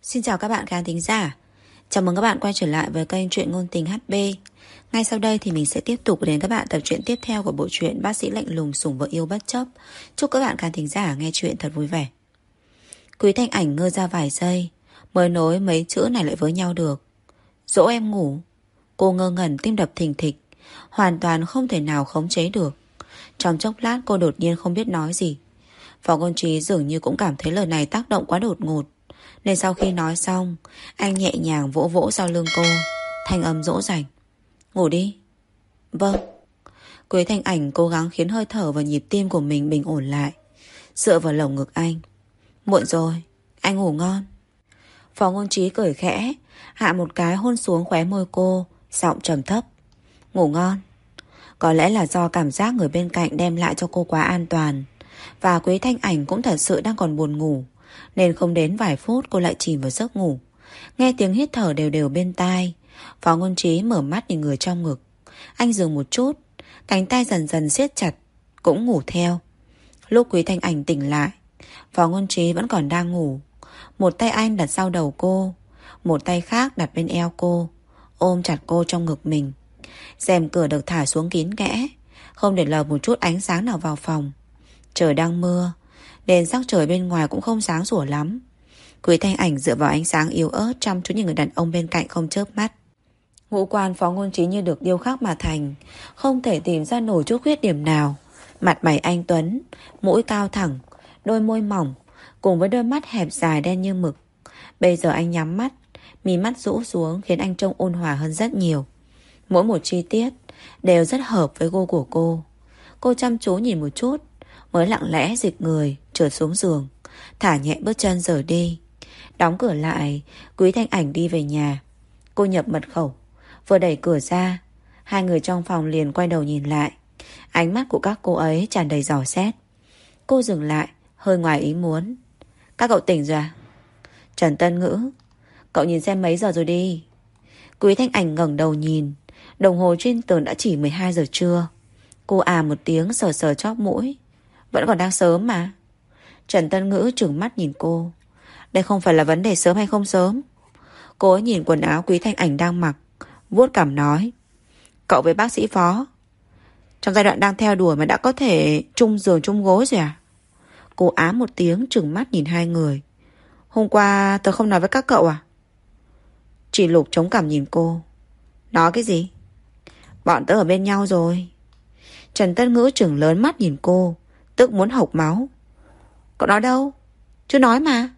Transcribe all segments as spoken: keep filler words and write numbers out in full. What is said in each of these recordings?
Xin chào các bạn khán thính giả. Chào mừng các bạn quay trở lại với kênh Truyện Ngôn Tình hát bê. Ngay sau đây thì mình sẽ tiếp tục đến các bạn tập truyện tiếp theo của bộ truyện Bác sĩ lạnh lùng sủng vợ yêu bất chấp. Chúc các bạn khán thính giả nghe truyện thật vui vẻ. Quý Thanh Ảnh ngơ ra vài giây, mới nối mấy chữ này lại với nhau được. Dỗ em ngủ. Cô ngơ ngẩn, tim đập thình thịch, hoàn toàn không thể nào khống chế được. Trong chốc lát cô đột nhiên không biết nói gì. Phó Ngôn Trí dường như cũng cảm thấy lời này tác động quá đột ngột, nên sau khi nói xong, anh nhẹ nhàng vỗ vỗ sau lưng cô, thanh âm dỗ dành. Ngủ đi. Vâng. Quế Thanh Ảnh cố gắng khiến hơi thở và nhịp tim của mình bình ổn lại, dựa vào lồng ngực anh. Muộn rồi, anh ngủ ngon. Phó Ngôn Trí cười khẽ, hạ một cái hôn xuống khóe môi cô, giọng trầm thấp. Ngủ ngon. Có lẽ là do cảm giác người bên cạnh đem lại cho cô quá an toàn, và Quế Thanh Ảnh cũng thật sự đang còn buồn ngủ, nên không đến vài phút cô lại chìm vào giấc ngủ. Nghe tiếng hít thở đều đều bên tai, Phó Ngôn Trí mở mắt nhìn người trong ngực. Anh dừng một chút, cánh tay dần dần siết chặt, cũng ngủ theo. Lúc Quý Thanh Ảnh tỉnh lại, Phó Ngôn Trí vẫn còn đang ngủ. Một tay anh đặt sau đầu cô, một tay khác đặt bên eo cô, ôm chặt cô trong ngực mình. Rèm cửa được thả xuống kín kẽ, không để lọt một chút ánh sáng nào vào phòng. Trời đang mưa, đèn sắc trời bên ngoài cũng không sáng sủa lắm. Quý Thanh Ảnh dựa vào ánh sáng yếu ớt chăm chú nhìn người đàn ông bên cạnh không chớp mắt. Ngũ quan Phó Ngôn Trí như được điêu khắc mà thành, không thể tìm ra nổi chút khuyết điểm nào. Mặt mày anh tuấn, mũi cao thẳng, đôi môi mỏng, cùng với đôi mắt hẹp dài đen như mực. Bây giờ anh nhắm mắt, mí mắt rũ xuống khiến anh trông ôn hòa hơn rất nhiều. Mỗi một chi tiết đều rất hợp với gu của cô. Cô chăm chú nhìn một chút, mới lặng lẽ dịch người trượt xuống giường, thả nhẹ bước chân rời đi. Đóng cửa lại, Quý Thanh Ảnh đi về nhà. Cô nhập mật khẩu, vừa đẩy cửa ra, hai người trong phòng liền quay đầu nhìn lại. Ánh mắt của các cô ấy tràn đầy dò xét. Cô dừng lại, hơi ngoài ý muốn. Các cậu tỉnh rồi à? Trần Tân Ngữ, cậu nhìn xem mấy giờ rồi đi. Quý Thanh Ảnh ngẩng đầu nhìn, đồng hồ trên tường đã chỉ mười hai giờ trưa. Cô à một tiếng, sờ sờ chóp mũi. Vẫn còn đang sớm mà. Trần Tân Ngữ trừng mắt nhìn cô. Đây không phải là vấn đề sớm hay không sớm. Cô ấy nhìn quần áo Quý Thanh Ảnh đang mặc, vuốt cằm nói. Cậu với bác sĩ Phó trong giai đoạn đang theo đuổi mà đã có thể chung giường chung gối rồi à? Cô ám một tiếng, trừng mắt nhìn hai người. Hôm qua tôi không nói với các cậu à? Chị Lục chống cằm nhìn cô. Nói cái gì? Bọn tớ ở bên nhau rồi. Trần Tân Ngữ trừng lớn mắt nhìn cô, tức muốn hộc máu. Cậu nói đâu? Chưa nói mà.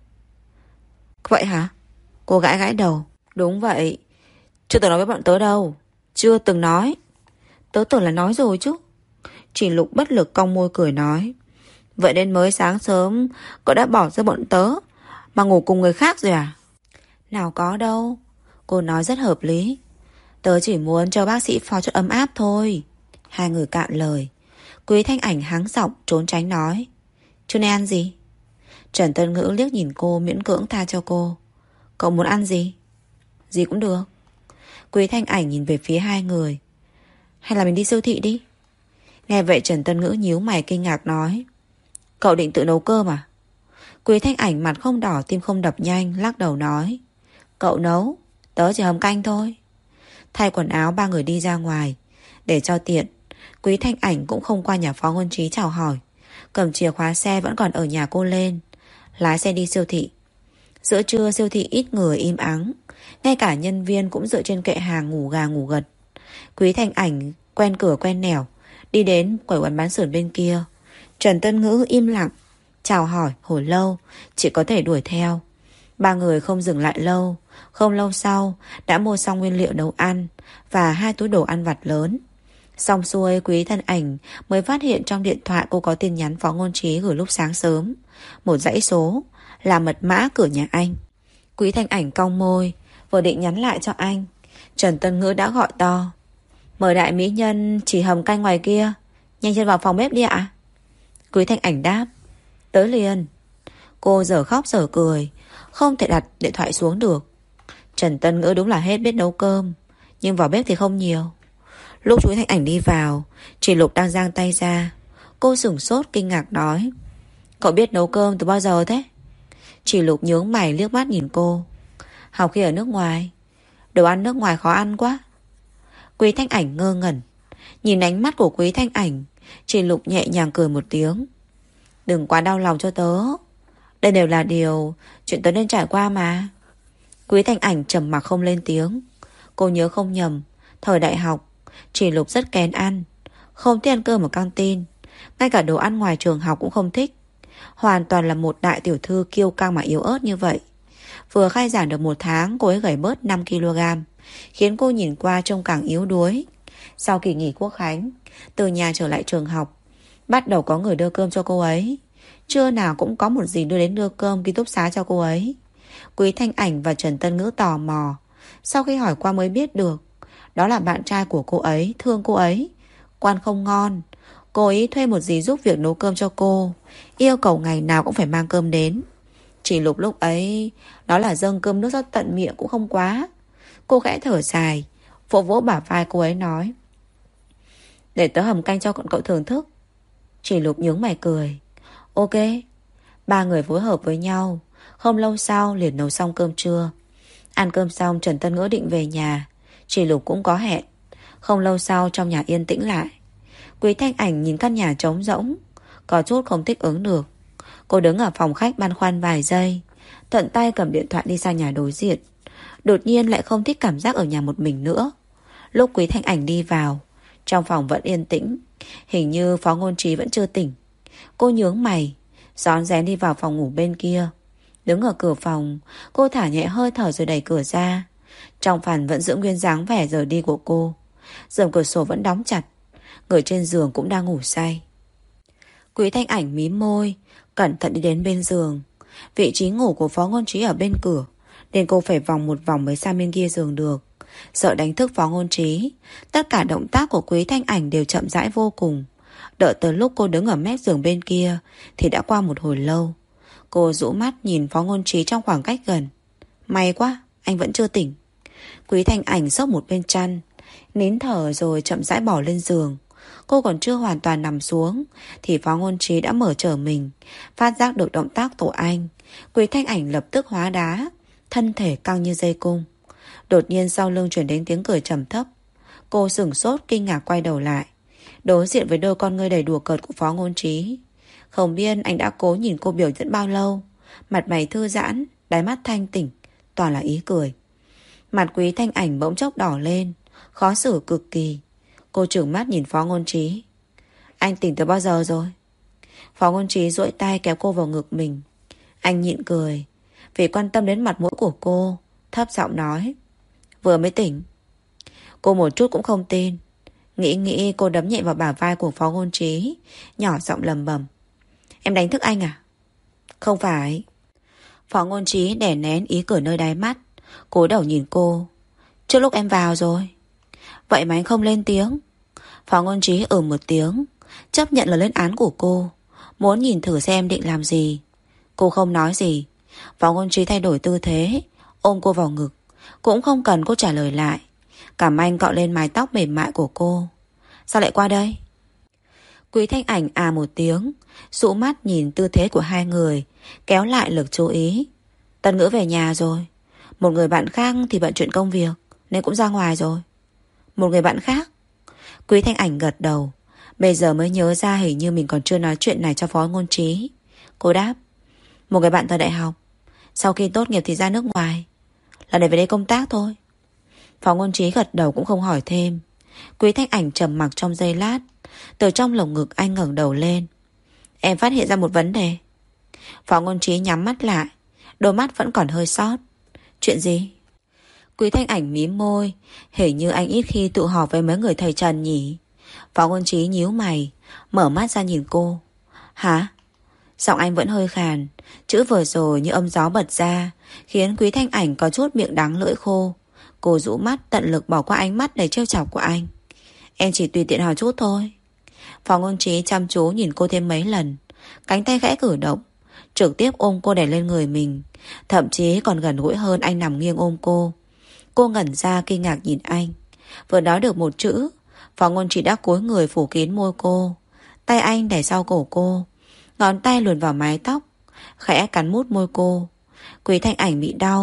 Vậy hả? Cô gãi gãi đầu. Đúng vậy, chưa từng nói với bọn tớ đâu. Chưa từng nói. Tớ tưởng là nói rồi chứ. Chị Lục bất lực cong môi cười nói. Vậy nên mới sáng sớm cậu đã bỏ rơi bọn tớ mà ngủ cùng người khác rồi à? Nào có đâu. Cô nói rất hợp lý. Tớ chỉ muốn cho bác sĩ Phó chút ấm áp thôi. Hai người cạn lời. Quý Thanh Ảnh hắng giọng trốn tránh nói. Chưa nên ăn gì? Trần Tân Ngữ liếc nhìn cô, miễn cưỡng tha cho cô. Cậu muốn ăn gì? Gì cũng được. Quý Thanh Ảnh nhìn về phía hai người. Hay là mình đi siêu thị đi? Nghe vậy Trần Tân Ngữ nhíu mày kinh ngạc nói. Cậu định tự nấu cơm à? Quý Thanh Ảnh mặt không đỏ tim không đập nhanh, lắc đầu nói. Cậu nấu, tớ chỉ hầm canh thôi. Thay quần áo ba người đi ra ngoài. Để cho tiện, Quý Thanh Ảnh cũng không qua nhà Phó Ngôn Trí chào hỏi, cầm chìa khóa xe vẫn còn ở nhà cô lên, lái xe đi siêu thị. Giữa trưa siêu thị ít người im ắng, ngay cả nhân viên cũng dựa trên kệ hàng ngủ gà ngủ gật. Quý Thanh Ảnh quen cửa quen nẻo đi đến quầy quán bán sườn bên kia. Trần Tân Ngữ im lặng chào hỏi hồi lâu, chỉ có thể đuổi theo. Ba người không dừng lại lâu. Không lâu sau đã mua xong nguyên liệu nấu ăn và hai túi đồ ăn vặt lớn. Xong xuôi, Quý Thanh Ảnh mới phát hiện trong điện thoại cô có tin nhắn Phó Ngôn Trí gửi lúc sáng sớm. Một dãy số là mật mã cửa nhà anh. Quý Thanh Ảnh cong môi, vừa định nhắn lại cho anh, Trần Tân Ngữ đã gọi to. Mời đại mỹ nhân chỉ hầm canh ngoài kia, nhanh chân vào phòng bếp đi ạ. Quý Thanh Ảnh đáp. Tới liền. Cô dở khóc dở cười, không thể đặt điện thoại xuống được. Trần Tân Ngữ đúng là hết biết nấu cơm, nhưng vào bếp thì không nhiều. Lúc Quý Thanh Ảnh đi vào, chị Lục đang giang tay ra. Cô sửng sốt kinh ngạc nói. Cậu biết nấu cơm từ bao giờ thế? Chị Lục nhướng mày liếc mắt nhìn cô. Học khi ở nước ngoài. Đồ ăn nước ngoài khó ăn quá. Quý Thanh Ảnh ngơ ngẩn. Nhìn ánh mắt của Quý Thanh Ảnh, Chỉ Lục nhẹ nhàng cười một tiếng. Đừng quá đau lòng cho tớ. Đây đều là điều chuyện tớ nên trải qua mà. Quý Thanh Ảnh trầm mặc không lên tiếng. Cô nhớ không nhầm, thời đại học Chỉ Lục rất kén ăn, không thích ăn cơm ở căng tin. Ngay cả đồ ăn ngoài trường học cũng không thích. Hoàn toàn là một đại tiểu thư kiêu căng mà yếu ớt như vậy. Vừa khai giảng được một tháng, cô ấy gầy bớt năm ki lô gam, khiến cô nhìn qua trông càng yếu đuối. Sau kỳ nghỉ Quốc khánh, từ nhà trở lại trường học, bắt đầu có người đưa cơm cho cô ấy. Trưa nào cũng có một dì đưa đến đưa cơm ký túc xá cho cô ấy. Quý Thanh Ảnh và Trần Tân Ngữ tò mò. Sau khi hỏi qua mới biết được, đó là bạn trai của cô ấy, thương cô ấy. Quan không ngon, cô ấy thuê một dì giúp việc nấu cơm cho cô, yêu cầu ngày nào cũng phải mang cơm đến. Chỉ Lục lúc ấy nói là dâng cơm nước ra tận miệng cũng không quá. Cô khẽ thở dài, vỗ vỗ bả vai cô ấy nói: để tớ hầm canh cho cậu thưởng thức. Chỉ Lục nhướng mày cười. Ok. Ba người phối hợp với nhau. Không lâu sau liền nấu xong cơm trưa. Ăn cơm xong Trần Tân Ngữ định về nhà. Chỉ Lục cũng có hẹn. Không lâu sau trong nhà yên tĩnh lại. Quý Thanh Ảnh nhìn căn nhà trống rỗng, có chút không thích ứng được. Cô đứng ở phòng khách băn khoăn vài giây, thuận tay cầm điện thoại đi sang nhà đối diện. Đột nhiên lại không thích cảm giác ở nhà một mình nữa. Lúc Quý Thanh Ảnh đi vào, trong phòng vẫn yên tĩnh. Hình như Phó Ngôn Trí vẫn chưa tỉnh. Cô nhướng mày, rón rén đi vào phòng ngủ bên kia. Đứng ở cửa phòng, cô thả nhẹ hơi thở rồi đẩy cửa ra. Trong phòng vẫn giữ nguyên dáng vẻ rời đi của cô. Rèm cửa sổ vẫn đóng chặt. Người trên giường cũng đang ngủ say. Quý Thanh Ảnh mím môi, cẩn thận đi đến bên giường. Vị trí ngủ của Phó Ngôn Trí ở bên cửa, nên cô phải vòng một vòng mới sang bên kia giường được. Sợ đánh thức Phó Ngôn Trí, tất cả động tác của Quý Thanh Ảnh đều chậm rãi vô cùng. Đợi tới lúc cô đứng ở mép giường bên kia thì đã qua một hồi lâu. Cô rũ mắt nhìn Phó Ngôn Trí trong khoảng cách gần. May quá, anh vẫn chưa tỉnh. Quý Thanh Ảnh xốc một bên chăn, nín thở rồi chậm rãi bỏ lên giường. Cô còn chưa hoàn toàn nằm xuống thì Phó Ngôn Trí đã mở trở mình, phát giác được động tác của anh. Quý Thanh Ảnh lập tức hóa đá, thân thể căng như dây cung. Đột nhiên sau lưng chuyển đến tiếng cười trầm thấp. Cô sửng sốt kinh ngạc quay đầu lại, đối diện với đôi con ngươi đầy đùa cợt của Phó Ngôn Trí. Không biết anh đã cố nhìn cô biểu diễn bao lâu. Mặt mày thư giãn, đáy mắt thanh tỉnh, toàn là ý cười. Mặt Quý Thanh Ảnh bỗng chốc đỏ lên, khó xử cực kỳ. Cô trừng mắt nhìn Phó Ngôn Trí. Anh tỉnh từ bao giờ rồi? Phó Ngôn Trí duỗi tay kéo cô vào ngực mình. Anh nhịn cười, vì quan tâm đến mặt mũi của cô, thấp giọng nói: vừa mới tỉnh. Cô một chút cũng không tin. Nghĩ nghĩ cô đấm nhẹ vào bả vai của Phó Ngôn Trí, nhỏ giọng lầm bầm: em đánh thức anh à? Không phải. Phó Ngôn Trí đè nén ý cười nơi đáy mắt, cúi đầu nhìn cô. Trước lúc em vào rồi. Vậy mà anh không lên tiếng. Phó Ngôn Trí ừ một tiếng, chấp nhận lời lên án của cô, muốn nhìn thử xem định làm gì. Cô không nói gì. Phó Ngôn Trí thay đổi tư thế, ôm cô vào ngực, cũng không cần cô trả lời lại. Cảm anh cọ lên mái tóc mềm mại của cô. Sao lại qua đây? Quý Thanh Ảnh à một tiếng, dụ mắt nhìn tư thế của hai người, kéo lại lực chú ý. Tân Ngữ về nhà rồi. Một người bạn khác thì bận chuyện công việc nên cũng ra ngoài rồi. Một người bạn khác? Quý Thanh Ảnh gật đầu. Bây giờ mới nhớ ra hình như mình còn chưa nói chuyện này cho Phó Ngôn Trí. Cô đáp: một người bạn thời đại học, sau khi tốt nghiệp thì ra nước ngoài, là để về đây công tác thôi. Phó Ngôn Trí gật đầu cũng không hỏi thêm. Quý Thanh Ảnh trầm mặc trong giây lát. Từ trong lồng ngực anh ngẩng đầu lên. Em phát hiện ra một vấn đề. Phó Ngôn Trí nhắm mắt lại, đôi mắt vẫn còn hơi sót. Chuyện gì? Quý Thanh Ảnh mím môi. Hình như anh ít khi tụ họp với mấy người thầy Trần nhỉ. Phó Ngôn Trí nhíu mày, mở mắt ra nhìn cô. Hả? Giọng anh vẫn hơi khàn, chữ vừa rồi như âm gió bật ra, khiến Quý Thanh Ảnh có chút miệng đắng lưỡi khô. Cô rũ mắt tận lực bỏ qua ánh mắt đầy trêu chọc của anh. Em chỉ tùy tiện hỏi chút thôi. Phó Ngôn Trí chăm chú nhìn cô thêm mấy lần, cánh tay khẽ cử động, trực tiếp ôm cô đè lên người mình, thậm chí còn gần gũi hơn anh nằm nghiêng ôm cô. Cô ngẩn ra kinh ngạc nhìn anh. Vừa nói được một chữ, Phó Ngôn Trí đã cúi người phủ kín môi cô. Tay anh đè sau cổ cô, ngón tay luồn vào mái tóc, khẽ cắn mút môi cô. Quý Thanh Ảnh bị đau,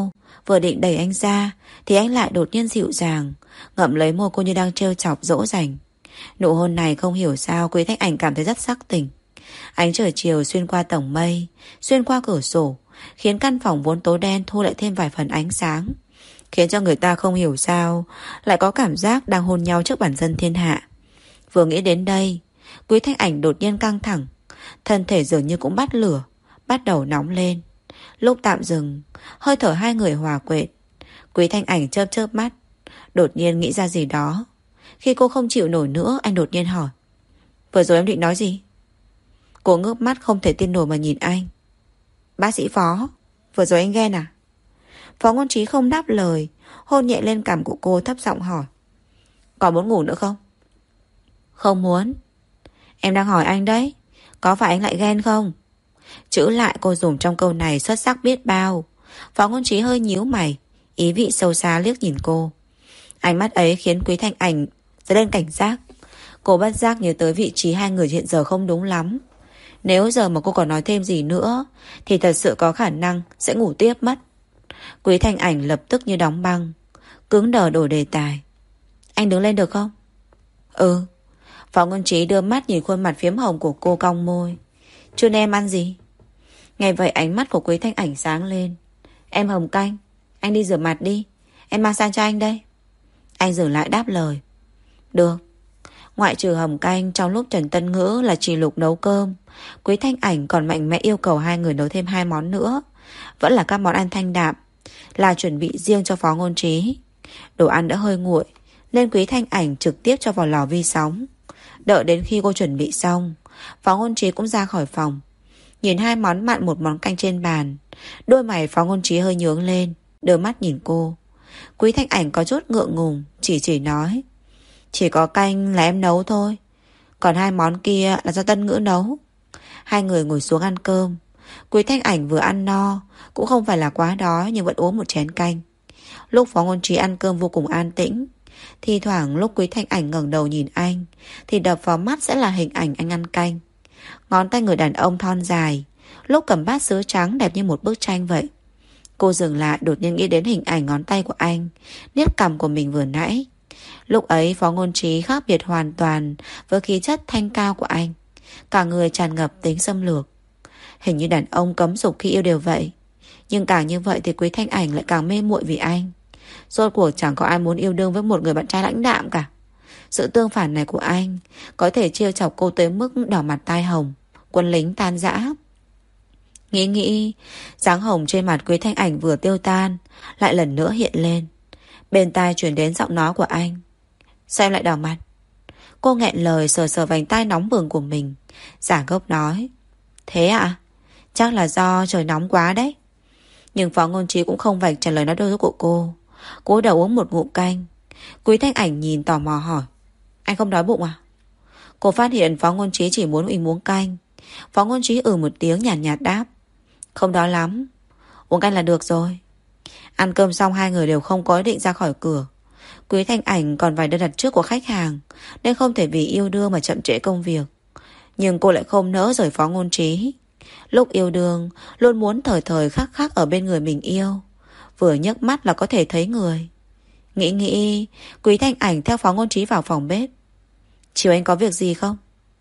Vừa định đẩy anh ra thì anh lại đột nhiên dịu dàng ngậm lấy môi cô như đang trêu chọc dỗ dành. Nụ hôn này không hiểu sao Quý Thanh Ảnh cảm thấy rất sắc tình. Ánh trời chiều xuyên qua tầng mây, xuyên qua cửa sổ, khiến căn phòng vốn tối đen thu lại thêm vài phần ánh sáng, khiến cho người ta không hiểu sao lại có cảm giác đang hôn nhau trước bản dân thiên hạ. Vừa nghĩ đến đây, Quý Thanh Ảnh đột nhiên căng thẳng, thân thể dường như cũng bắt lửa, bắt đầu nóng lên. Lúc tạm dừng, hơi thở hai người hòa quệt. Quý Thanh Ảnh chớp chớp mắt, đột nhiên nghĩ ra gì đó. Khi cô không chịu nổi nữa, anh đột nhiên hỏi: vừa rồi em định nói gì? Cô ngước mắt không thể tin nổi mà nhìn anh. Bác sĩ Phó, vừa rồi anh ghen à? Phó Ngôn Trí không đáp lời, hôn nhẹ lên cằm của cô, thấp giọng hỏi: còn muốn ngủ nữa không? Không muốn. Em đang hỏi anh đấy, có phải anh lại ghen không? Chữ lại cô dùng trong câu này xuất sắc biết bao. Phó Ngôn Trí hơi nhíu mày, ý vị sâu xa liếc nhìn cô. Ánh mắt ấy khiến Quý Thanh Ảnh dấy lên cảnh giác. Cô bất giác nhớ tới vị trí hai người hiện giờ không đúng lắm. Nếu giờ mà cô còn nói thêm gì nữa thì thật sự có khả năng sẽ ngủ tiếp mất. Quý Thanh Ảnh lập tức như đóng băng, cứng đờ đổi đề tài. Anh đứng lên được không? Ừ. Phó Ngôn Trí đưa mắt nhìn khuôn mặt phiếm hồng của cô, cong môi. Trưa nay em ăn gì? Nghe vậy ánh mắt của Quý Thanh Ảnh sáng lên. Em hầm canh. Anh đi rửa mặt đi, em mang sang cho anh đây. Anh dừng lại đáp lời. Được. Ngoại trừ hầm canh, trong lúc Trần Tân Ngữ là Trì Lục nấu cơm, Quý Thanh Ảnh còn mạnh mẽ yêu cầu hai người nấu thêm hai món nữa. Vẫn là các món ăn thanh đạm, là chuẩn bị riêng cho Phó Ngôn Trí. Đồ ăn đã hơi nguội nên Quý Thanh Ảnh trực tiếp cho vào lò vi sóng. Đợi đến khi cô chuẩn bị xong, Phó Ngôn Trí cũng ra khỏi phòng. Nhìn hai món mặn một món canh trên bàn, đôi mày Phó Ngôn Trí hơi nhướng lên, đưa mắt nhìn cô. Quý Thanh Ảnh có chút ngượng ngùng, chỉ chỉ nói: chỉ có canh là em nấu thôi, còn hai món kia là do Tân Ngữ nấu. Hai người ngồi xuống ăn cơm. Quý Thanh Ảnh vừa ăn no, cũng không phải là quá đói, nhưng vẫn uống một chén canh. Lúc Phó Ngôn Trí ăn cơm vô cùng an tĩnh. Thì thoảng lúc Quý Thanh Ảnh ngẩng đầu nhìn anh thì đập vào mắt sẽ là hình ảnh anh ăn canh. Ngón tay người đàn ông thon dài, lúc cầm bát sứ trắng đẹp như một bức tranh vậy. Cô dừng lại, đột nhiên nghĩ đến hình ảnh ngón tay của anh niết cằm của mình vừa nãy. Lúc ấy Phó Ngôn Trí khác biệt hoàn toàn với khí chất thanh cao của anh, cả người tràn ngập tính xâm lược. Hình như đàn ông cấm dục khi yêu đều vậy. Nhưng càng như vậy thì Quý Thanh Ảnh lại càng mê muội vì anh. Rốt cuộc chẳng có ai muốn yêu đương với một người bạn trai lãnh đạm cả. Sự tương phản này của anh có thể trêu chọc cô tới mức đỏ mặt tai hồng, quân lính tan rã. Nghĩ nghĩ, dáng hồng trên mặt Quý Thanh Ảnh vừa tiêu tan, lại lần nữa hiện lên. Bên tai truyền đến giọng nói của anh. Sao em lại đỏ mặt? Cô nghẹn lời, sờ sờ vành tai nóng bừng của mình, giả ngốc nói: thế ạ? À? Chắc là do trời nóng quá đấy. Nhưng Phó Ngôn Trí cũng không vạch trả lời nói đôi của cô. Cô đầu uống một ngụm canh. Quý Thanh Ảnh nhìn tò mò hỏi: anh không đói bụng à? Cô phát hiện Phó Ngôn Trí chỉ muốn uống canh. Phó Ngôn Trí ừ một tiếng nhàn nhạt, nhạt đáp: không đói lắm, uống canh là được rồi. Ăn cơm xong hai người đều không có ý định ra khỏi cửa. Quý Thanh Ảnh còn vài đơn đặt trước của khách hàng, nên không thể vì yêu đương mà chậm trễ công việc. Nhưng cô lại không nỡ rời Phó Ngôn Trí. Lúc yêu đương luôn muốn thời thời khắc khắc ở bên người mình yêu, vừa nhấc mắt là có thể thấy người. Nghĩ nghĩ, Quý Thanh Ảnh theo Phó Ngôn Trí vào phòng bếp. Chiều anh có việc gì không?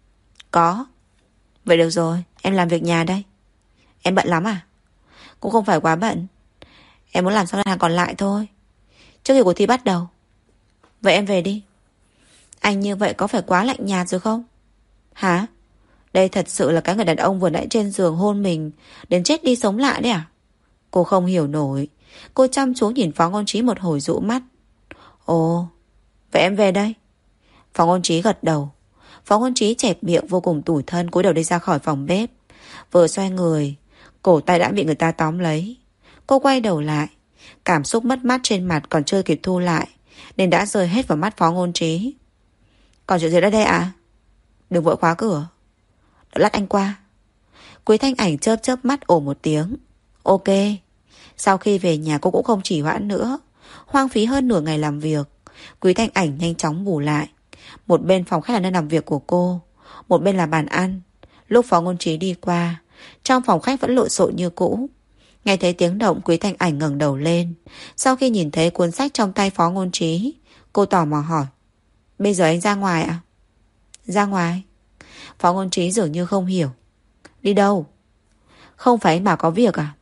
Có. Vậy được rồi, em làm việc nhà đây. Em bận lắm à? Cũng không phải quá bận, em muốn làm xong đơn hàng còn lại thôi, trước khi cuộc thi bắt đầu. Vậy em về đi. Anh như vậy có phải quá lạnh nhạt rồi không? Hả? Đây thật sự là cái người đàn ông vừa nãy trên giường hôn mình đến chết đi sống lại đấy à? Cô không hiểu nổi. Cô chăm chú nhìn Phó Ngôn Trí một hồi dụ mắt. Ồ, vậy em về đây. Phó Ngôn Trí gật đầu. Phó Ngôn Trí chẹp miệng vô cùng tủi thân, cúi đầu đi ra khỏi phòng bếp. Vừa xoay người, cổ tay đã bị người ta tóm lấy. Cô quay đầu lại, cảm xúc mất mát trên mặt còn chưa kịp thu lại nên đã rơi hết vào mắt Phó Ngôn Trí. Còn chuyện gì ở đây à? Đừng vội khóa cửa, đợi lát anh qua. Quý Thanh Ảnh chớp chớp mắt ồ một tiếng. Ok. Sau khi về nhà cô cũng không chỉ hoãn nữa. Hoang phí hơn nửa ngày làm việc, Quý Thanh Ảnh nhanh chóng bù lại. Một bên phòng khách là nơi làm việc của cô, một bên là bàn ăn. Lúc Phó Ngôn Trí đi qua, trong phòng khách vẫn lộn xộn như cũ. Nghe thấy tiếng động, Quý Thanh Ảnh ngẩng đầu lên. Sau khi nhìn thấy cuốn sách trong tay Phó Ngôn Trí, cô tò mò hỏi: Bây giờ anh ra ngoài à? Ra ngoài? Phó Ngôn Trí dường như không hiểu. Đi đâu? Không phải anh bảo có việc à?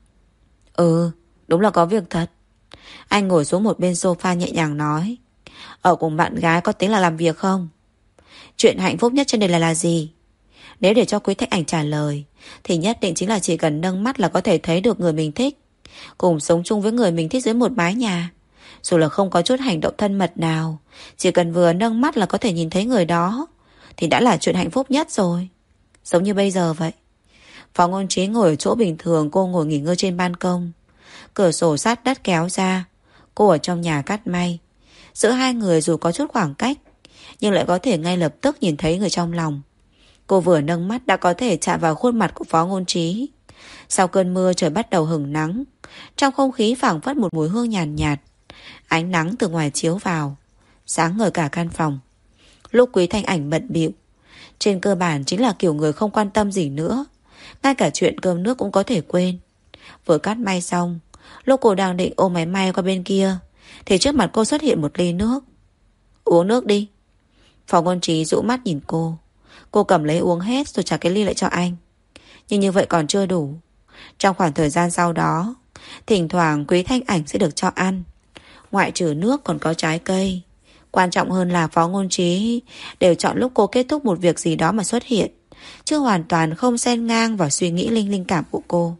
Ừ, đúng là có việc thật. Anh ngồi xuống một bên sofa nhẹ nhàng nói: Ở cùng bạn gái có tính là làm việc không? Chuyện hạnh phúc nhất trên đời là là gì? Nếu để cho Quý Thanh Ảnh trả lời thì nhất định chính là chỉ cần nâng mắt là có thể thấy được người mình thích, cùng sống chung với người mình thích dưới một mái nhà. Dù là không có chút hành động thân mật nào, chỉ cần vừa nâng mắt là có thể nhìn thấy người đó thì đã là chuyện hạnh phúc nhất rồi. Giống như bây giờ vậy. Phó Ngôn Trí ngồi ở chỗ bình thường, cô ngồi nghỉ ngơi trên ban công. Cửa sổ sát đất kéo ra, cô ở trong nhà cắt may. Giữa hai người dù có chút khoảng cách, nhưng lại có thể ngay lập tức nhìn thấy người trong lòng. Cô vừa nâng mắt đã có thể chạm vào khuôn mặt của Phó Ngôn Trí. Sau cơn mưa trời bắt đầu hửng nắng, trong không khí phảng phất một mùi hương nhàn nhạt, nhạt. Ánh nắng từ ngoài chiếu vào, sáng ngời cả căn phòng. Lúc Quý Thanh Ảnh bận bịu, trên cơ bản chính là kiểu người không quan tâm gì nữa, ngay cả chuyện cơm nước cũng có thể quên. Vừa cắt may xong, lúc cô đang định ôm máy may qua bên kia thì trước mặt cô xuất hiện một ly nước. Uống nước đi. Phó Ngôn Trí dụ mắt nhìn cô. Cô cầm lấy uống hết rồi trả cái ly lại cho anh. Nhưng như vậy còn chưa đủ. Trong khoảng thời gian sau đó, thỉnh thoảng Quý Thanh Ảnh sẽ được cho ăn. Ngoại trừ nước còn có trái cây. Quan trọng hơn là Phó Ngôn Trí đều chọn lúc cô kết thúc một việc gì đó mà xuất hiện, chứ hoàn toàn không xen ngang vào suy nghĩ linh linh cảm của cô.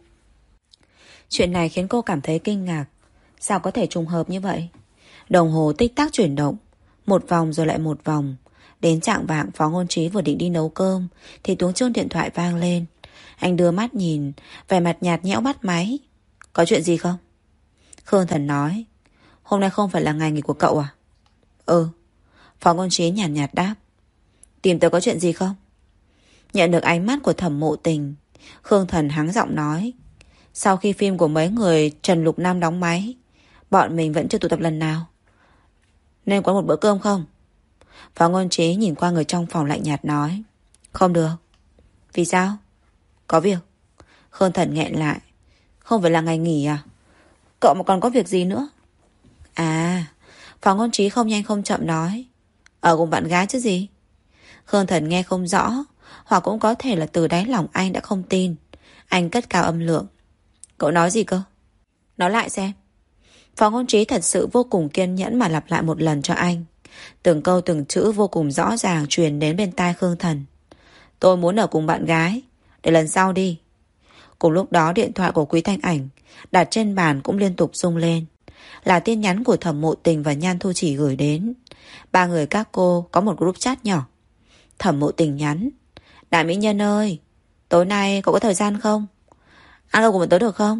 Chuyện này khiến cô cảm thấy kinh ngạc. Sao có thể trùng hợp như vậy? Đồng hồ tích tắc chuyển động, một vòng rồi lại một vòng. Đến chạng vạng, Phó Ngôn Trí vừa định đi nấu cơm thì tiếng chuông điện thoại vang lên. Anh đưa mắt nhìn, vẻ mặt nhạt nhẽo bắt máy. Có chuyện gì không? Khương Thần nói: Hôm nay không phải là ngày nghỉ của cậu à? Ừ. Phó Ngôn Trí nhàn nhạt, nhạt đáp. Tìm tớ có chuyện gì không? Nhận được ánh mắt của Thẩm Mộ Tình, Khương Thần hắng giọng nói: Sau khi phim của mấy người Trần Lục Nam đóng máy, bọn mình vẫn chưa tụ tập lần nào. Nên có một bữa cơm không? Phó Ngôn Trí nhìn qua người trong phòng lạnh nhạt nói: Không được. Vì sao? Có việc. Khương Thần nghẹn lại: Không phải là ngày nghỉ à? Cậu mà còn có việc gì nữa? À. Phó Ngôn Trí không nhanh không chậm nói: Ở cùng bạn gái chứ gì? Khương Thần nghe không rõ, hoặc cũng có thể là từ đáy lòng anh đã không tin. Anh cất cao âm lượng: Cậu nói gì cơ? Nói lại xem. Phó Ngôn Trí thật sự vô cùng kiên nhẫn mà lặp lại một lần cho anh. Từng câu từng chữ vô cùng rõ ràng truyền đến bên tai Khương Thần. Tôi muốn ở cùng bạn gái, để lần sau đi. Cùng lúc đó điện thoại của Quý Thanh Ảnh đặt trên bàn cũng liên tục rung lên. Là tin nhắn của Thẩm Mộ Tình và Nhan Thu Chỉ gửi đến. Ba người các cô có một group chat nhỏ. Thẩm Mộ Tình nhắn: Đại mỹ nhân ơi, tối nay cậu có thời gian không? Ăn cơm cùng tớ được không?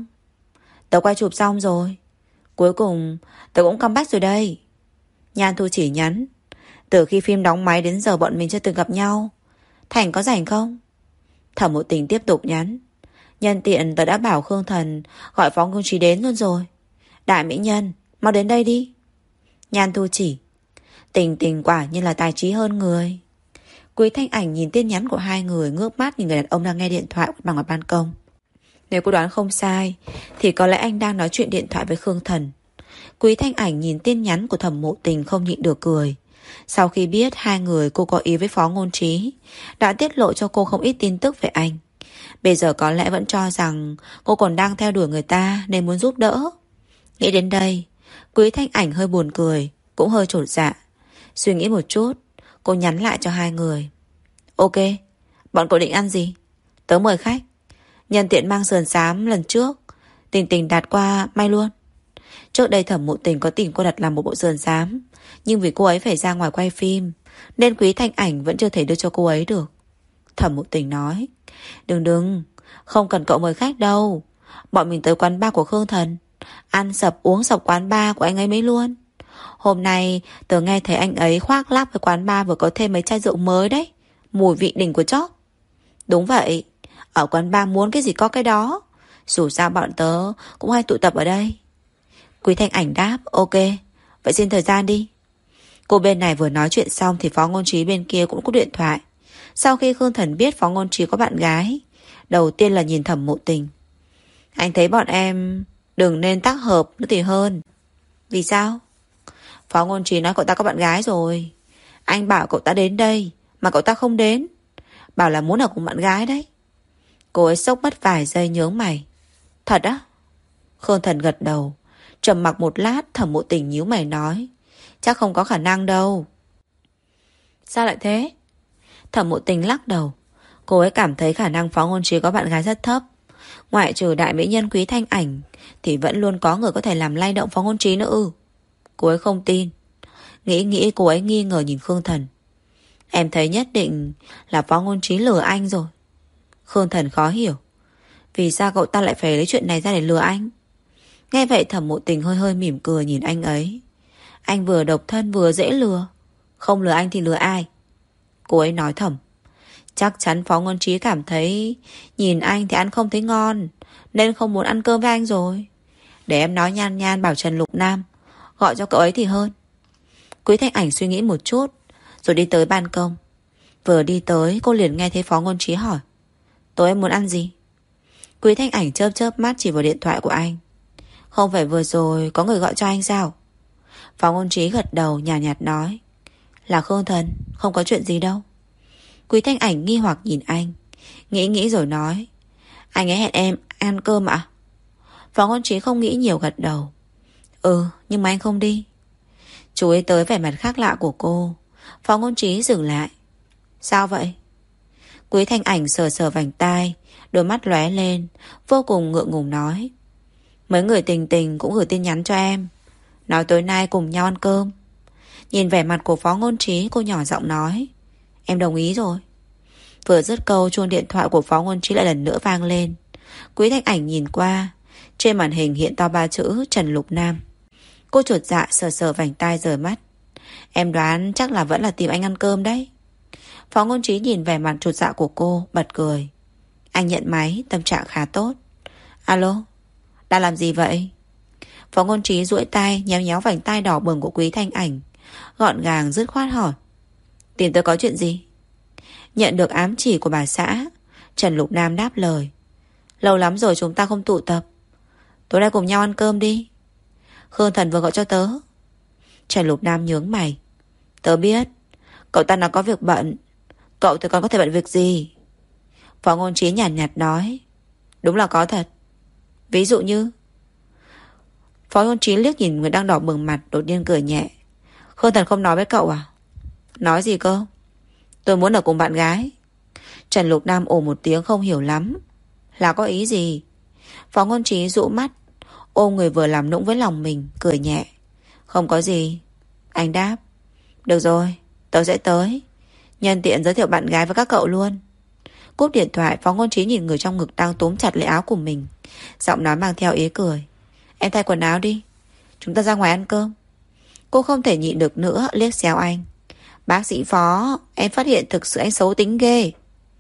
Tớ quay chụp xong rồi. Cuối cùng tớ cũng comeback rồi đây. Nhan Thu Chỉ nhắn: Từ khi phim đóng máy đến giờ bọn mình chưa từng gặp nhau. Thành có rảnh không? Thẩm Mộ Tình tiếp tục nhắn: Nhân tiện tớ đã bảo Khương Thần gọi Phó Ngôn Trí đến luôn rồi. Đại mỹ nhân, mau đến đây đi. Nhan Thu Chỉ: Tình tình quả như là tài trí hơn người. Quý Thanh Ảnh nhìn tin nhắn của hai người, ngước mắt nhìn người đàn ông đang nghe điện thoại bằng ngoài ban công. Nếu cô đoán không sai thì có lẽ anh đang nói chuyện điện thoại với Khương Thần. Quý Thanh Ảnh nhìn tin nhắn của Thẩm Mộ Tình không nhịn được cười. Sau khi biết hai người cô có ý với Phó Ngôn Trí, đã tiết lộ cho cô không ít tin tức về anh. Bây giờ có lẽ vẫn cho rằng cô còn đang theo đuổi người ta nên muốn giúp đỡ. Nghĩ đến đây, Quý Thanh Ảnh hơi buồn cười, cũng hơi chột dạ. Suy nghĩ một chút, cô nhắn lại cho hai người: Ok, bọn cậu định ăn gì? Tớ mời khách. Nhân tiện mang sườn xám lần trước Tình Tình đặt qua may luôn. Trước đây Thẩm Mộ Tình có tìm cô đặt làm một bộ sườn xám, nhưng vì cô ấy phải ra ngoài quay phim nên Quý Thanh Ảnh vẫn chưa thể đưa cho cô ấy được. Thẩm Mộ Tình nói: Đừng đừng, không cần cậu mời khách đâu. Bọn mình tới quán bar của Khương Thần, ăn sập uống sập quán bar của anh ấy mấy luôn. Hôm nay tớ nghe thấy anh ấy khoác lác với quán bar vừa có thêm mấy chai rượu mới đấy, mùi vị đỉnh của chóp. Đúng vậy, ở quán bar muốn cái gì có cái đó. Dù sao bọn tớ cũng hay tụ tập ở đây. Quý Thanh Ảnh đáp: Ok, vậy xin thời gian đi. Cô bên này vừa nói chuyện xong thì Phó Ngôn Trí bên kia cũng có điện thoại. Sau khi Khương Thần biết Phó Ngôn Trí có bạn gái, đầu tiên là nhìn Thẩm Mộ Tình. Anh thấy bọn em đừng nên tác hợp nữa thì hơn. Vì sao? Phó Ngôn Trí nói cậu ta có bạn gái rồi. Anh bảo cậu ta đến đây mà cậu ta không đến, bảo là muốn ở cùng bạn gái đấy. Cô ấy sốc mất vài giây nhướng mày. Thật á? Khương Thần gật đầu. Trầm mặc một lát, Thẩm Mộ Tình nhíu mày nói, chắc không có khả năng đâu. Sao lại thế? Thẩm Mộ Tình lắc đầu. Cô ấy cảm thấy khả năng Phó Ngôn Trí có bạn gái rất thấp. Ngoại trừ đại mỹ nhân Quý Thanh Ảnh thì vẫn luôn có người có thể làm lay động Phó Ngôn Trí nữa ư? Cô ấy không tin. Nghĩ nghĩ cô ấy nghi ngờ nhìn Khương Thần. Em thấy nhất định là Phó Ngôn Trí lừa anh rồi. Khương Thần khó hiểu. Vì sao cậu ta lại phải lấy chuyện này ra để lừa anh? Nghe vậy Thẩm Mộ Tình hơi hơi mỉm cười nhìn anh ấy. Anh vừa độc thân vừa dễ lừa. Không lừa anh thì lừa ai? Cô ấy nói thầm. Chắc chắn Phó Ngôn Trí cảm thấy nhìn anh thì ăn không thấy ngon, nên không muốn ăn cơm với anh rồi. Để em nói nhan nhan bảo Trần Lục Nam gọi cho cậu ấy thì hơn. Quý Thanh Ảnh suy nghĩ một chút rồi đi tới ban công. Vừa đi tới cô liền nghe thấy Phó Ngôn Trí hỏi, tối em muốn ăn gì? Quý Thanh Ảnh chớp chớp mắt chỉ vào điện thoại của anh. Không phải vừa rồi có người gọi cho anh sao? Phó Ngôn Trí gật đầu nhàn nhạt, nhạt nói, là Khương Thần, không có chuyện gì đâu. Quý Thanh Ảnh nghi hoặc nhìn anh, nghĩ nghĩ rồi nói, anh ấy hẹn em ăn cơm ạ? Phó Ngôn Trí không nghĩ nhiều gật đầu. Ừ, nhưng mà anh không đi. Chú ý tới vẻ mặt khác lạ của cô. Phó Ngôn Trí dừng lại. Sao vậy? Quý Thanh Ảnh sờ sờ vành tai, đôi mắt lóe lên, vô cùng ngượng ngùng nói, mấy người tình tình cũng gửi tin nhắn cho em, nói tối nay cùng nhau ăn cơm. Nhìn vẻ mặt của Phó Ngôn Trí, cô nhỏ giọng nói, em đồng ý rồi. Vừa dứt câu, chuông điện thoại của Phó Ngôn Trí lại lần nữa vang lên. Quý Thanh Ảnh nhìn qua, trên màn hình hiện to ba chữ Trần Lục Nam. Cô chuột dạ sờ sờ vành tai rời mắt. Em đoán chắc là vẫn là tìm anh ăn cơm đấy. Phó Ngôn Trí nhìn vẻ mặt chuột dạ của cô, bật cười. Anh nhận máy, tâm trạng khá tốt. Alo, đang làm gì vậy? Phó Ngôn Trí duỗi tay nhéo nhéo vành tai đỏ bừng của Quý Thanh Ảnh, gọn gàng dứt khoát hỏi, tìm tôi có chuyện gì? Nhận được ám chỉ của bà xã, Trần Lục Nam đáp lời, lâu lắm rồi chúng ta không tụ tập, tối nay cùng nhau ăn cơm đi. Khương Thần vừa gọi cho tớ. Trần Lục Nam nhướng mày. Tớ biết, cậu ta nói có việc bận. Cậu thì còn có thể bận việc gì? Phó Ngôn Trí nhàn nhạt, nhạt nói, đúng là có thật. Ví dụ như? Phó Ngôn Trí liếc nhìn người đang đỏ bừng mặt, đột nhiên cười nhẹ. Khương Thần không nói với cậu à? Nói gì cơ? Tôi muốn ở cùng bạn gái. Trần Lục Nam ồ một tiếng không hiểu lắm. Là có ý gì? Phó Ngôn Trí dụ mắt, ôm người vừa làm nũng với lòng mình, cười nhẹ. Không có gì. Anh đáp. Được rồi, tớ sẽ tới. Nhân tiện giới thiệu bạn gái với các cậu luôn. Cúp điện thoại, Phó Ngôn Trí nhìn người trong ngực đang túm chặt lấy áo của mình, giọng nói mang theo ý cười. Em thay quần áo đi, chúng ta ra ngoài ăn cơm. Cô không thể nhịn được nữa, liếc xéo anh. Bác sĩ Phó, em phát hiện thực sự anh xấu tính ghê.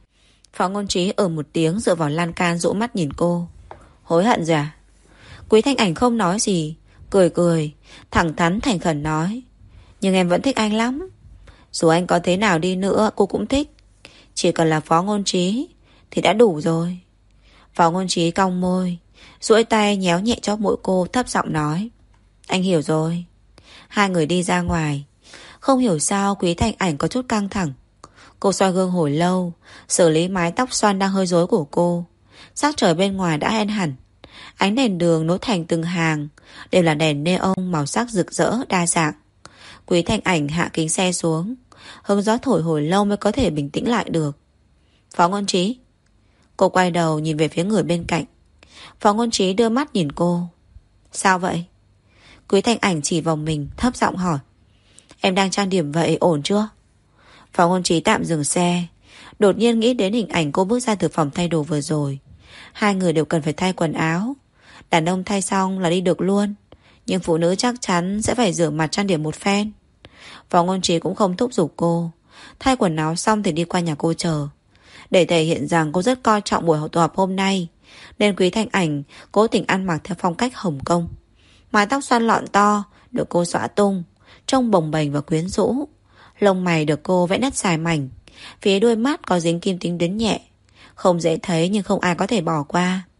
Phó Ngôn Trí ở một tiếng dựa vào lan can dỗ mắt nhìn cô. Hối hận rồi à? Quý Thanh Ảnh không nói gì, cười cười, thẳng thắn thành khẩn nói, nhưng em vẫn thích anh lắm. Dù anh có thế nào đi nữa cô cũng thích. Chỉ cần là Phó Ngôn Trí thì đã đủ rồi. Phó Ngôn Trí cong môi, duỗi tay nhéo nhẹ cho mũi cô, thấp giọng nói, anh hiểu rồi. Hai người đi ra ngoài. Không hiểu sao Quý Thanh Ảnh có chút căng thẳng. Cô soi gương hồi lâu, xử lý mái tóc xoăn đang hơi rối của cô. Sắc trời bên ngoài đã hen hẳn. Ánh đèn đường nối thành từng hàng, đều là đèn neon màu sắc rực rỡ đa dạng. Quý Thanh Ảnh hạ kính xe xuống, hứng gió thổi hồi lâu mới có thể bình tĩnh lại được. Phó Ngôn Trí. Cô quay đầu nhìn về phía người bên cạnh. Phó Ngôn Trí đưa mắt nhìn cô. Sao vậy? Quý Thanh Ảnh chỉ vào mình, thấp giọng hỏi, em đang trang điểm vậy ổn chưa? Phó Ngôn Trí tạm dừng xe, đột nhiên nghĩ đến hình ảnh cô bước ra từ phòng thay đồ vừa rồi. Hai người đều cần phải thay quần áo. Đàn ông thay xong là đi được luôn, nhưng phụ nữ chắc chắn sẽ phải rửa mặt trang điểm một phen. Phó Ngôn Trí cũng không thúc giục cô. Thay quần áo xong thì đi qua nhà cô chờ. Để thể hiện rằng cô rất coi trọng buổi tụ họp hôm nay, nên Quý Thanh Ảnh cố tình ăn mặc theo phong cách Hồng Kông. Mái tóc xoăn lọn to được cô xõa tung, trông bồng bềnh và quyến rũ. Lông mày được cô vẽ nét dài mảnh, phía đuôi mắt có dính kim tính đến nhẹ, không dễ thấy nhưng không ai có thể bỏ qua.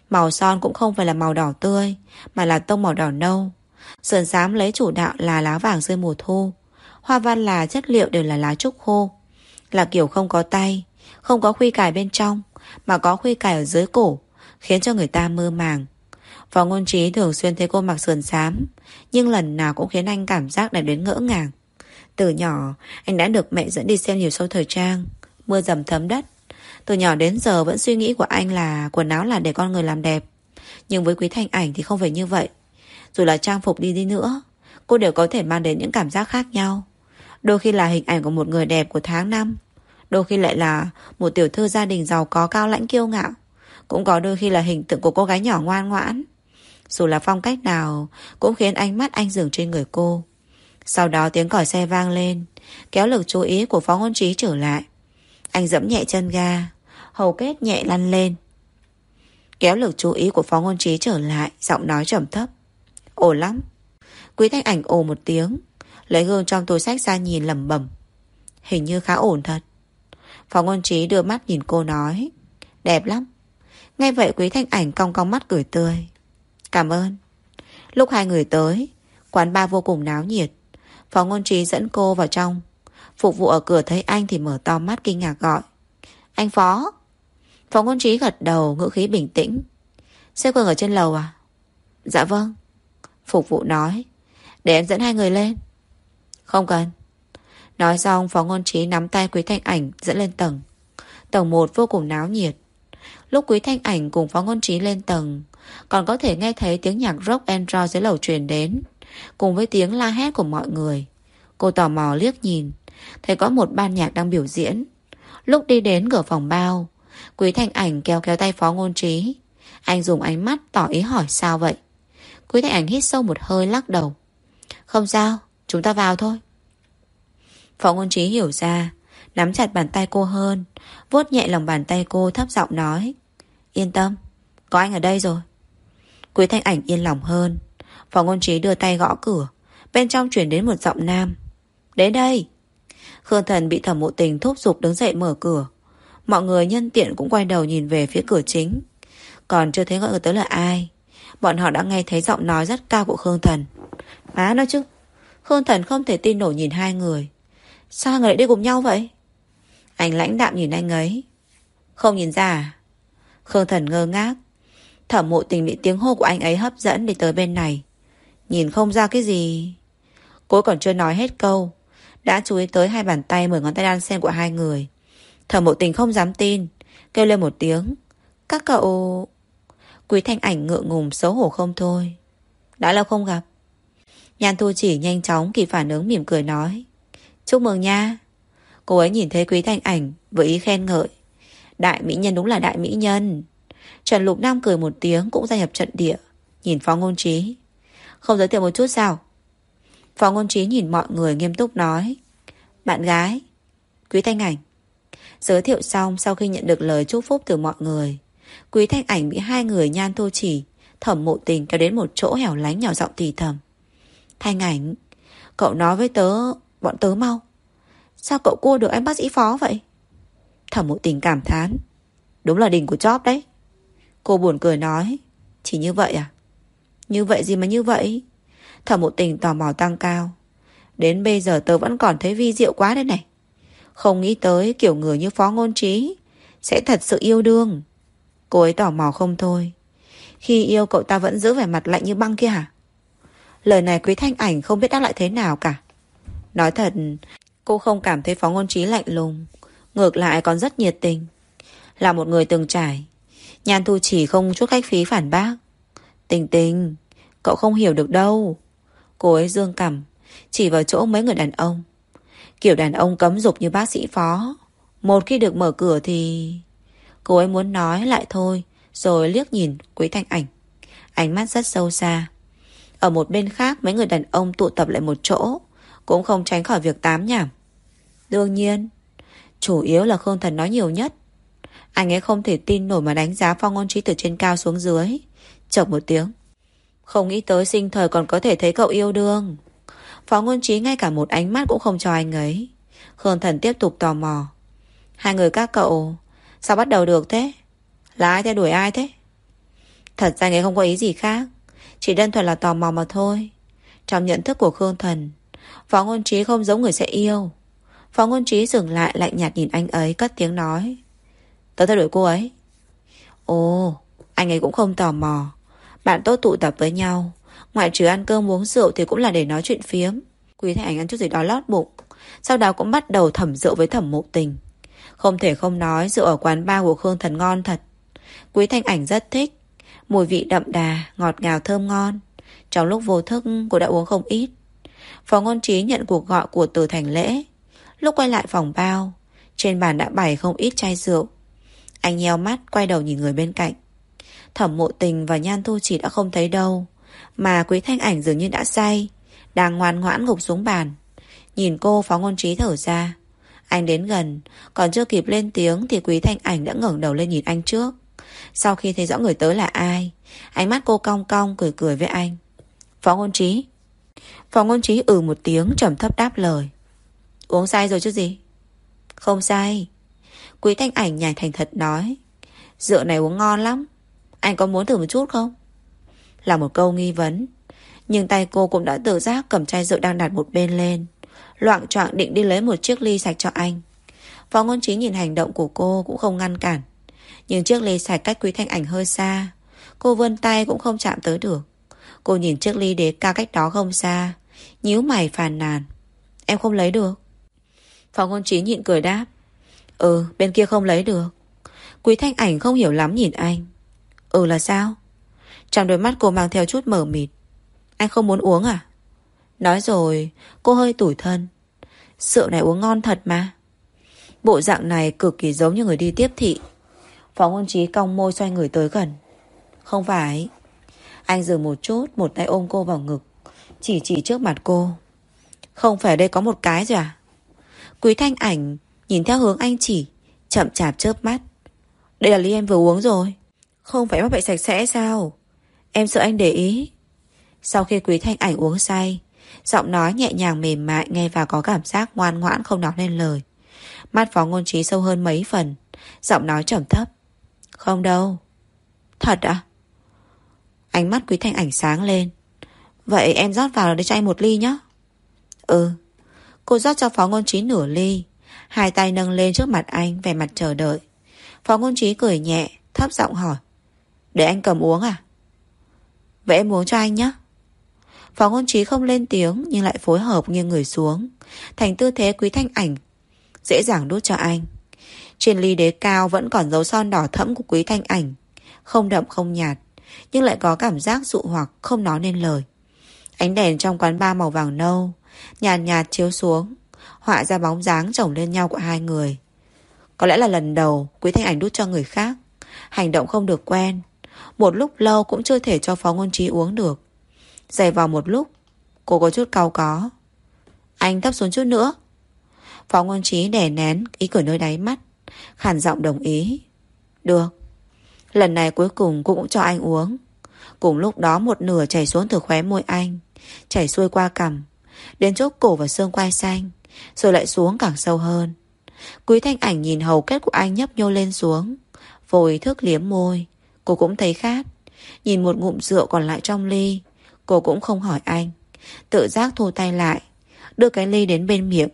Màu son cũng không phải là màu đỏ tươi, mà là tông màu đỏ nâu. Sườn xám lấy chủ đạo là lá vàng rơi mùa thu. Hoa văn là chất liệu đều là lá trúc khô. Là kiểu không có tay, không có khuy cài bên trong, mà có khuy cài ở dưới cổ, khiến cho người ta mơ màng. Phó Ngôn Trí thường xuyên thấy cô mặc sườn xám, nhưng lần nào cũng khiến anh cảm giác đẹp đến ngỡ ngàng. Từ nhỏ, anh đã được mẹ dẫn đi xem nhiều show thời trang, mưa dầm thấm đất. Từ nhỏ đến giờ vẫn suy nghĩ của anh là quần áo là để con người làm đẹp. Nhưng với Quý Thanh Ảnh thì không phải như vậy. Dù là trang phục đi đi nữa, cô đều có thể mang đến những cảm giác khác nhau. Đôi khi là hình ảnh của một người đẹp của tháng năm, đôi khi lại là một tiểu thư gia đình giàu có cao lãnh kiêu ngạo, cũng có đôi khi là hình tượng của cô gái nhỏ ngoan ngoãn. Dù là phong cách nào cũng khiến ánh mắt anh dừng trên người cô. Sau đó tiếng còi xe vang lên, kéo lực chú ý của Phó Ngôn Trí trở lại. Anh giẫm nhẹ chân ga, hầu kết nhẹ lăn lên. Kéo lực chú ý của Phó Ngôn Trí trở lại, giọng nói trầm thấp. Ổn lắm. Quý Thanh Ảnh ồ một tiếng, lấy gương trong túi xách ra nhìn lẩm bẩm. Hình như khá ổn thật. Phó Ngôn Trí đưa mắt nhìn cô nói. Đẹp lắm. Nghe vậy Quý Thanh Ảnh cong cong mắt cười tươi. Cảm ơn. Lúc hai người tới, quán bar vô cùng náo nhiệt. Phó Ngôn Trí dẫn cô vào trong. Phục vụ ở cửa thấy anh thì mở to mắt kinh ngạc gọi. Anh Phó. Phó Ngôn Trí gật đầu, ngữ khí bình tĩnh. Xếp quần ở trên lầu à? Dạ vâng. Phục vụ nói. Để em dẫn hai người lên. Không cần. Nói xong Phó Ngôn Trí nắm tay Quý Thanh Ảnh dẫn lên tầng. Tầng một vô cùng náo nhiệt. Lúc Quý Thanh Ảnh cùng Phó Ngôn Trí lên tầng, còn có thể nghe thấy tiếng nhạc rock and roll dưới lầu truyền đến, cùng với tiếng la hét của mọi người. Cô tò mò liếc nhìn, thấy có một ban nhạc đang biểu diễn. Lúc đi đến cửa phòng bao, Quý Thanh Ảnh kéo kéo tay Phó Ngôn Trí. Anh dùng ánh mắt tỏ ý hỏi sao vậy. Quý Thanh Ảnh hít sâu một hơi lắc đầu. Không sao, chúng ta vào thôi. Phó Ngôn Trí hiểu ra, nắm chặt bàn tay cô hơn, vuốt nhẹ lòng bàn tay cô, thấp giọng nói. Yên tâm, có anh ở đây rồi. Quý Thanh Ảnh yên lòng hơn. Phó Ngôn Trí đưa tay gõ cửa. Bên trong chuyển đến một giọng nam. Đến đây. Khương Thần bị Thẩm Mộ Tình thúc giục đứng dậy mở cửa. Mọi người nhân tiện cũng quay đầu nhìn về phía cửa chính. Còn chưa thấy gọi tới là ai, bọn họ đã nghe thấy giọng nói rất cao của Khương Thần. Má nói chứ. Khương Thần không thể tin nổi nhìn hai người. Sao hai người lại đi cùng nhau vậy? Anh lãnh đạm nhìn anh ấy. Không nhìn ra à? Khương Thần ngơ ngác. Thẩm Mộ Tình bị tiếng hô của anh ấy hấp dẫn đi tới bên này. Nhìn không ra cái gì. Cô còn chưa nói hết câu, đã chú ý tới hai bàn tay mười ngón tay đan xen của hai người. Thẩm Mộ Tình không dám tin, kêu lên một tiếng. Các cậu... Quý Thanh Ảnh ngượng ngùng xấu hổ không thôi. Đã lâu không gặp. Nhan Thu Chỉ nhanh chóng kịp phản ứng, mỉm cười nói. Chúc mừng nha. Cô ấy nhìn thấy Quý Thanh Ảnh với ý khen ngợi. Đại mỹ nhân đúng là đại mỹ nhân. Trần Lục Nam cười một tiếng cũng gia nhập trận địa, nhìn Phó Ngôn Trí. Không giới thiệu một chút sao? Phó Ngôn Trí nhìn mọi người nghiêm túc nói. Bạn gái Quý Thanh Ảnh. Giới thiệu xong, sau khi nhận được lời chúc phúc từ mọi người, Quý Thanh Ảnh bị hai người Nhan Thu Chỉ, Thẩm Mộ Tình kéo đến một chỗ hẻo lánh, nhỏ giọng thì thầm. Thanh Ảnh, cậu nói với tớ, bọn tớ mau. Sao cậu cua được anh bác sĩ Phó vậy? Thẩm Mộ Tình cảm thán. Đúng là đỉnh của chóp đấy. Cô buồn cười nói. Chỉ như vậy à? Như vậy gì mà như vậy? Thẩm Mộ Tình tò mò tăng cao. Đến bây giờ tớ vẫn còn thấy vi diệu quá đây này. Không nghĩ tới kiểu người như Phó Ngôn Trí sẽ thật sự yêu đương. Cô ấy tò mò không thôi. Khi yêu cậu ta vẫn giữ vẻ mặt lạnh như băng kia hả? Lời này Quý Thanh Ảnh không biết đáp lại thế nào cả. Nói thật, cô không cảm thấy Phó Ngôn Trí lạnh lùng, ngược lại còn rất nhiệt tình. Là một người từng trải, Nhan Thu Chỉ không chút khách khí phản bác. Tình Tình, cậu không hiểu được đâu. Cô ấy dương cằm, chỉ vào chỗ mấy người đàn ông. Kiểu đàn ông cấm dục như bác sĩ Phó, một khi được mở cửa thì... Cô ấy muốn nói lại thôi, rồi liếc nhìn Quý Thanh Ảnh, ánh mắt rất sâu xa. Ở một bên khác, mấy người đàn ông tụ tập lại một chỗ, cũng không tránh khỏi việc tám nhảm. Đương nhiên, chủ yếu là Khương Thần nói nhiều nhất. Anh ấy không thể tin nổi mà đánh giá Phó Ngôn Trí từ trên cao xuống dưới. Chợt một tiếng. Không nghĩ tới sinh thời còn có thể thấy cậu yêu đương. Phó Ngôn Trí ngay cả một ánh mắt cũng không cho anh ấy. Khương Thần tiếp tục tò mò. Hai người các cậu sao bắt đầu được thế? Là ai theo đuổi ai thế? Thật ra anh ấy không có ý gì khác, chỉ đơn thuần là tò mò mà thôi. Trong nhận thức của Khương Thần, Phó Ngôn Trí không giống người sẽ yêu. Phó Ngôn Trí dừng lại, lạnh nhạt nhìn anh ấy, cất tiếng nói: Tớ theo đuổi cô ấy. Ồ, anh ấy cũng không tò mò. Bạn tốt tụ tập với nhau, ngoại trừ ăn cơm uống rượu thì cũng là để nói chuyện phiếm. Quý Thanh Ảnh ăn chút gì đó lót bụng, sau đó cũng bắt đầu thẩm rượu với Thẩm Mộ Tình. Không thể không nói rượu ở quán bar của Khương Thần ngon thật. Quý Thanh Ảnh rất thích, mùi vị đậm đà, ngọt ngào thơm ngon. Trong lúc vô thức cô đã uống không ít. Phó Ngôn Trí nhận cuộc gọi của Từ Thành Lễ. Lúc quay lại phòng bao, trên bàn đã bày không ít chai rượu. Anh nheo mắt quay đầu nhìn người bên cạnh. Thẩm Mộ Tình và Nhan Thu Chỉ đã không thấy đâu, mà Quý Thanh Ảnh dường như đã say, đang ngoan ngoãn gục xuống bàn. Nhìn cô, Phó Ngôn Trí thở ra. Anh đến gần, còn chưa kịp lên tiếng thì Quý Thanh Ảnh đã ngẩng đầu lên nhìn anh trước. Sau khi thấy rõ người tới là ai, ánh mắt cô cong cong cười cười với anh. Phó Ngôn Trí. Phó Ngôn Trí ừ một tiếng trầm thấp đáp lời. Uống say rồi chứ gì? Không say. Quý Thanh Ảnh nhàn thành thật nói. Rượu này uống ngon lắm, anh có muốn thử một chút không? Là một câu nghi vấn, nhưng tay cô cũng đã tự giác cầm chai rượu đang đặt một bên lên, loạng choạng định đi lấy một chiếc ly sạch cho anh. Phó Ngôn Trí nhìn hành động của cô cũng không ngăn cản, nhưng chiếc ly sạch cách Quý Thanh Ảnh hơi xa, cô vươn tay cũng không chạm tới được. Cô nhìn chiếc ly đế cao cách đó không xa, nhíu mày phàn nàn. Em không lấy được. Phó Ngôn Trí nhịn cười đáp. Ừ, bên kia không lấy được. Quý Thanh Ảnh không hiểu lắm nhìn anh. Ừ là sao? Trong đôi mắt cô mang theo chút mờ mịt. Anh không muốn uống à? Nói rồi cô hơi tủi thân. Rượu này uống ngon thật mà. Bộ dạng này cực kỳ giống như người đi tiếp thị. Phó Ngôn Trí cong môi xoay người tới gần. Không phải. Anh dừng một chút, một tay ôm cô vào ngực, chỉ chỉ trước mặt cô. Không phải đây có một cái rồi à? Quý Thanh Ảnh nhìn theo hướng anh chỉ, chậm chạp chớp mắt. Đây là ly em vừa uống rồi. Không phải mắc bệnh sạch sẽ sao? Em sợ anh để ý. Sau khi Quý Thanh Ảnh uống say, giọng nói nhẹ nhàng mềm mại, nghe vào có cảm giác ngoan ngoãn không nói nên lời. Mắt Phó Ngôn Trí sâu hơn mấy phần, giọng nói trầm thấp. Không đâu. Thật à? Ánh mắt Quý Thanh Ảnh sáng lên. Vậy em rót vào để cho anh một ly nhé. Ừ. Cô rót cho Phó Ngôn Trí nửa ly, hai tay nâng lên trước mặt anh, vẻ mặt chờ đợi. Phó Ngôn Trí cười nhẹ, thấp giọng hỏi. Để anh cầm uống à? Vậy em uống cho anh nhé. Phó Ngôn Trí không lên tiếng, nhưng lại phối hợp nghiêng người xuống, thành tư thế Quý Thanh Ảnh dễ dàng đút cho anh. Trên ly đế cao vẫn còn dấu son đỏ thẫm của Quý Thanh Ảnh, không đậm không nhạt, nhưng lại có cảm giác dụ hoặc không nói nên lời. Ánh đèn trong quán bar màu vàng nâu nhàn nhạt, nhạt chiếu xuống, họa ra bóng dáng chồng lên nhau của hai người. Có lẽ là lần đầu Quý Thanh Ảnh đút cho người khác, hành động không được quen, một lúc lâu cũng chưa thể cho Phó Ngôn Trí uống được. Giày vào một lúc, cô có chút cau có. Anh thấp xuống chút nữa. Phó Ngôn Trí đè nén ý cười nơi đáy mắt, khàn giọng đồng ý. Được. Lần này cuối cùng cô cũng cho anh uống. Cùng lúc đó một nửa chảy xuống từ khóe môi anh, chảy xuôi qua cằm, đến chỗ cổ và xương quai xanh, rồi lại xuống càng sâu hơn. Quý Thanh Ảnh nhìn hầu kết của anh nhấp nhô lên xuống, vô ý thức liếm môi. Cô cũng thấy khát. Nhìn một ngụm rượu còn lại trong ly, cô cũng không hỏi anh, tự giác thu tay lại, đưa cái ly đến bên miệng.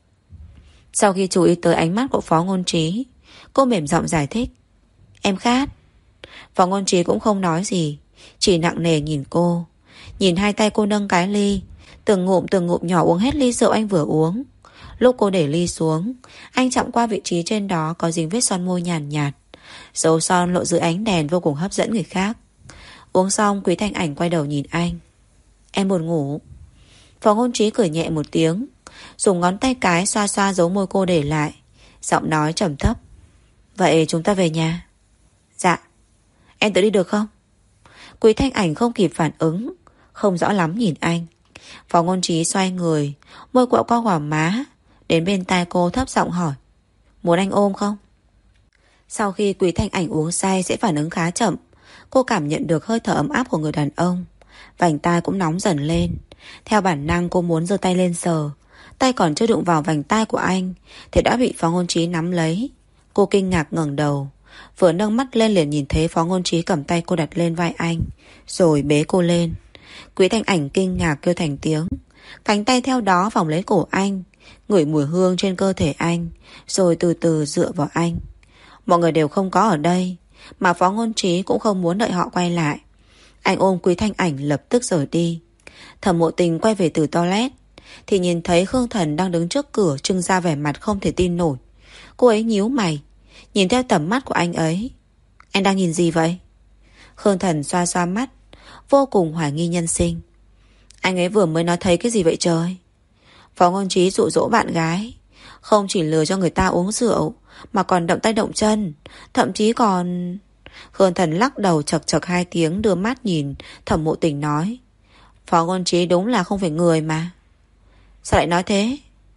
Sau khi chú ý tới ánh mắt của Phó Ngôn Trí, cô mềm giọng giải thích. Em khát. Phó Ngôn Trí cũng không nói gì, chỉ nặng nề nhìn cô. Nhìn hai tay cô nâng cái ly, từng ngụm từng ngụm nhỏ uống hết ly rượu anh vừa uống. Lúc cô để ly xuống, anh chạm qua vị trí trên đó có dính vết son môi nhàn nhạt, nhạt. Dấu son lộ dưới ánh đèn vô cùng hấp dẫn người khác. Uống xong, Quý Thanh Ảnh quay đầu nhìn anh. Em buồn ngủ. Phó Ngôn Trí cười nhẹ một tiếng, dùng ngón tay cái xoa xoa dấu môi cô để lại, giọng nói trầm thấp. Vậy chúng ta về nhà. Dạ. Em tự đi được không? Quý Thanh Ảnh không kịp phản ứng, không rõ lắm nhìn anh. Phó Ngôn Trí xoay người, môi quẹo qua gò má, đến bên tai cô thấp giọng hỏi. Muốn anh ôm không? Sau khi Quý Thanh Ảnh uống say sẽ phản ứng khá chậm, cô cảm nhận được hơi thở ấm áp của người đàn ông, vành tai cũng nóng dần lên. Theo bản năng cô muốn giơ tay lên sờ, tay còn chưa đụng vào vành tai của anh thì đã bị Phó Ngôn Trí nắm lấy. Cô kinh ngạc ngẩng đầu, Vừa nâng mắt lên liền nhìn thấy Phó Ngôn Trí cầm tay cô đặt lên vai anh, rồi bế cô lên. Quý Thanh Ảnh kinh ngạc kêu thành tiếng. Cánh tay theo đó vòng lấy cổ anh, ngửi mùi hương trên cơ thể anh, rồi từ từ dựa vào anh. Mọi người đều không có ở đây, mà Phó Ngôn Trí cũng không muốn đợi họ quay lại. Anh ôm Quý Thanh Ảnh lập tức rời đi. Thẩm Mộ Tình quay về từ toilet thì nhìn thấy Khương Thần đang đứng trước cửa, trưng ra vẻ mặt không thể tin nổi. Cô ấy nhíu mày, nhìn theo tầm mắt của anh ấy. Anh đang nhìn gì vậy? Khương Thần xoa xoa mắt, vô cùng hoài nghi nhân sinh. Anh ấy vừa mới nói thấy cái gì vậy trời? Phó Ngôn Trí dụ dỗ bạn gái, không chỉ lừa cho người ta uống rượu, mà còn động tay động chân, thậm chí còn... Khương Thần lắc đầu chật chật hai tiếng, đưa mắt nhìn Thẩm Mộ Tình nói. Phó Ngôn Trí đúng là không phải người mà. Sao lại nói thế?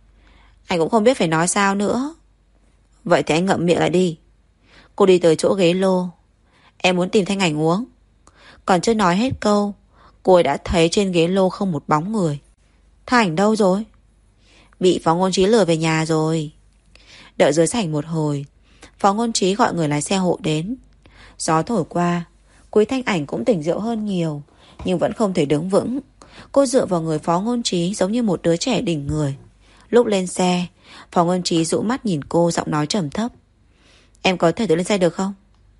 Anh cũng không biết phải nói sao nữa. Vậy thì anh ngậm miệng lại đi. Cô đi tới chỗ ghế lô. Em muốn tìm Thanh Ảnh uống. Còn chưa nói hết câu, cô ấy đã thấy trên ghế lô không một bóng người. Thanh Ảnh đâu rồi? Bị Phó Ngôn Trí lừa về nhà rồi. Đợi dưới sảnh một hồi, Phó Ngôn Trí gọi người lái xe hộ đến. Gió thổi qua, Quý Thanh Ảnh cũng tỉnh rượu hơn nhiều, nhưng vẫn không thể đứng vững. Cô dựa vào người Phó Ngôn Trí giống như một đứa trẻ đỉnh người. Lúc lên xe, Phó Ngôn Trí dụ mắt nhìn cô, giọng nói trầm thấp. Em có thể tự lên xe được không?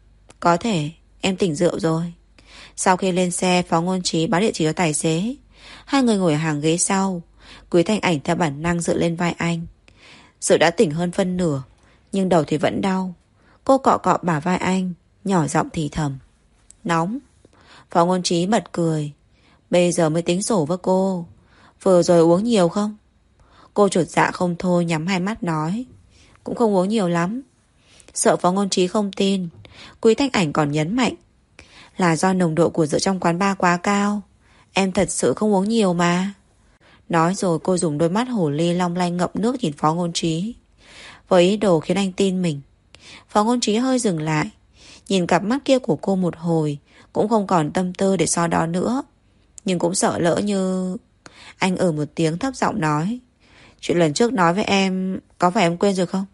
Có thể, em tỉnh rượu rồi. Sau khi lên xe, Phó Ngôn Trí báo địa chỉ cho tài xế. Hai người ngồi ở hàng ghế sau. Quý Thanh Ảnh theo bản năng dựa lên vai anh. Sự đã tỉnh hơn phân nửa, nhưng đầu thì vẫn đau. Cô cọ cọ bả vai anh, nhỏ giọng thì thầm. Nóng. Phó Ngôn Trí bật cười. Bây giờ mới tính sổ với cô. Vừa rồi uống nhiều không? Cô chột dạ không thôi, nhắm hai mắt nói. Cũng không uống nhiều lắm. Sợ Phó Ngôn Trí không tin, Quý Thanh Ảnh còn nhấn mạnh. Là do nồng độ của rượu trong quán bar quá cao. Em thật sự không uống nhiều mà. Nói rồi cô dùng đôi mắt hồ ly long lanh ngậm nước nhìn Phó Ngôn Trí, với ý đồ khiến anh tin mình. Phó Ngôn Trí hơi dừng lại, nhìn cặp mắt kia của cô một hồi, cũng không còn tâm tư để so đo nữa. Nhưng cũng sợ lỡ như... Anh ở một tiếng thấp giọng nói. Chuyện lần trước nói với em, có phải em quên rồi không?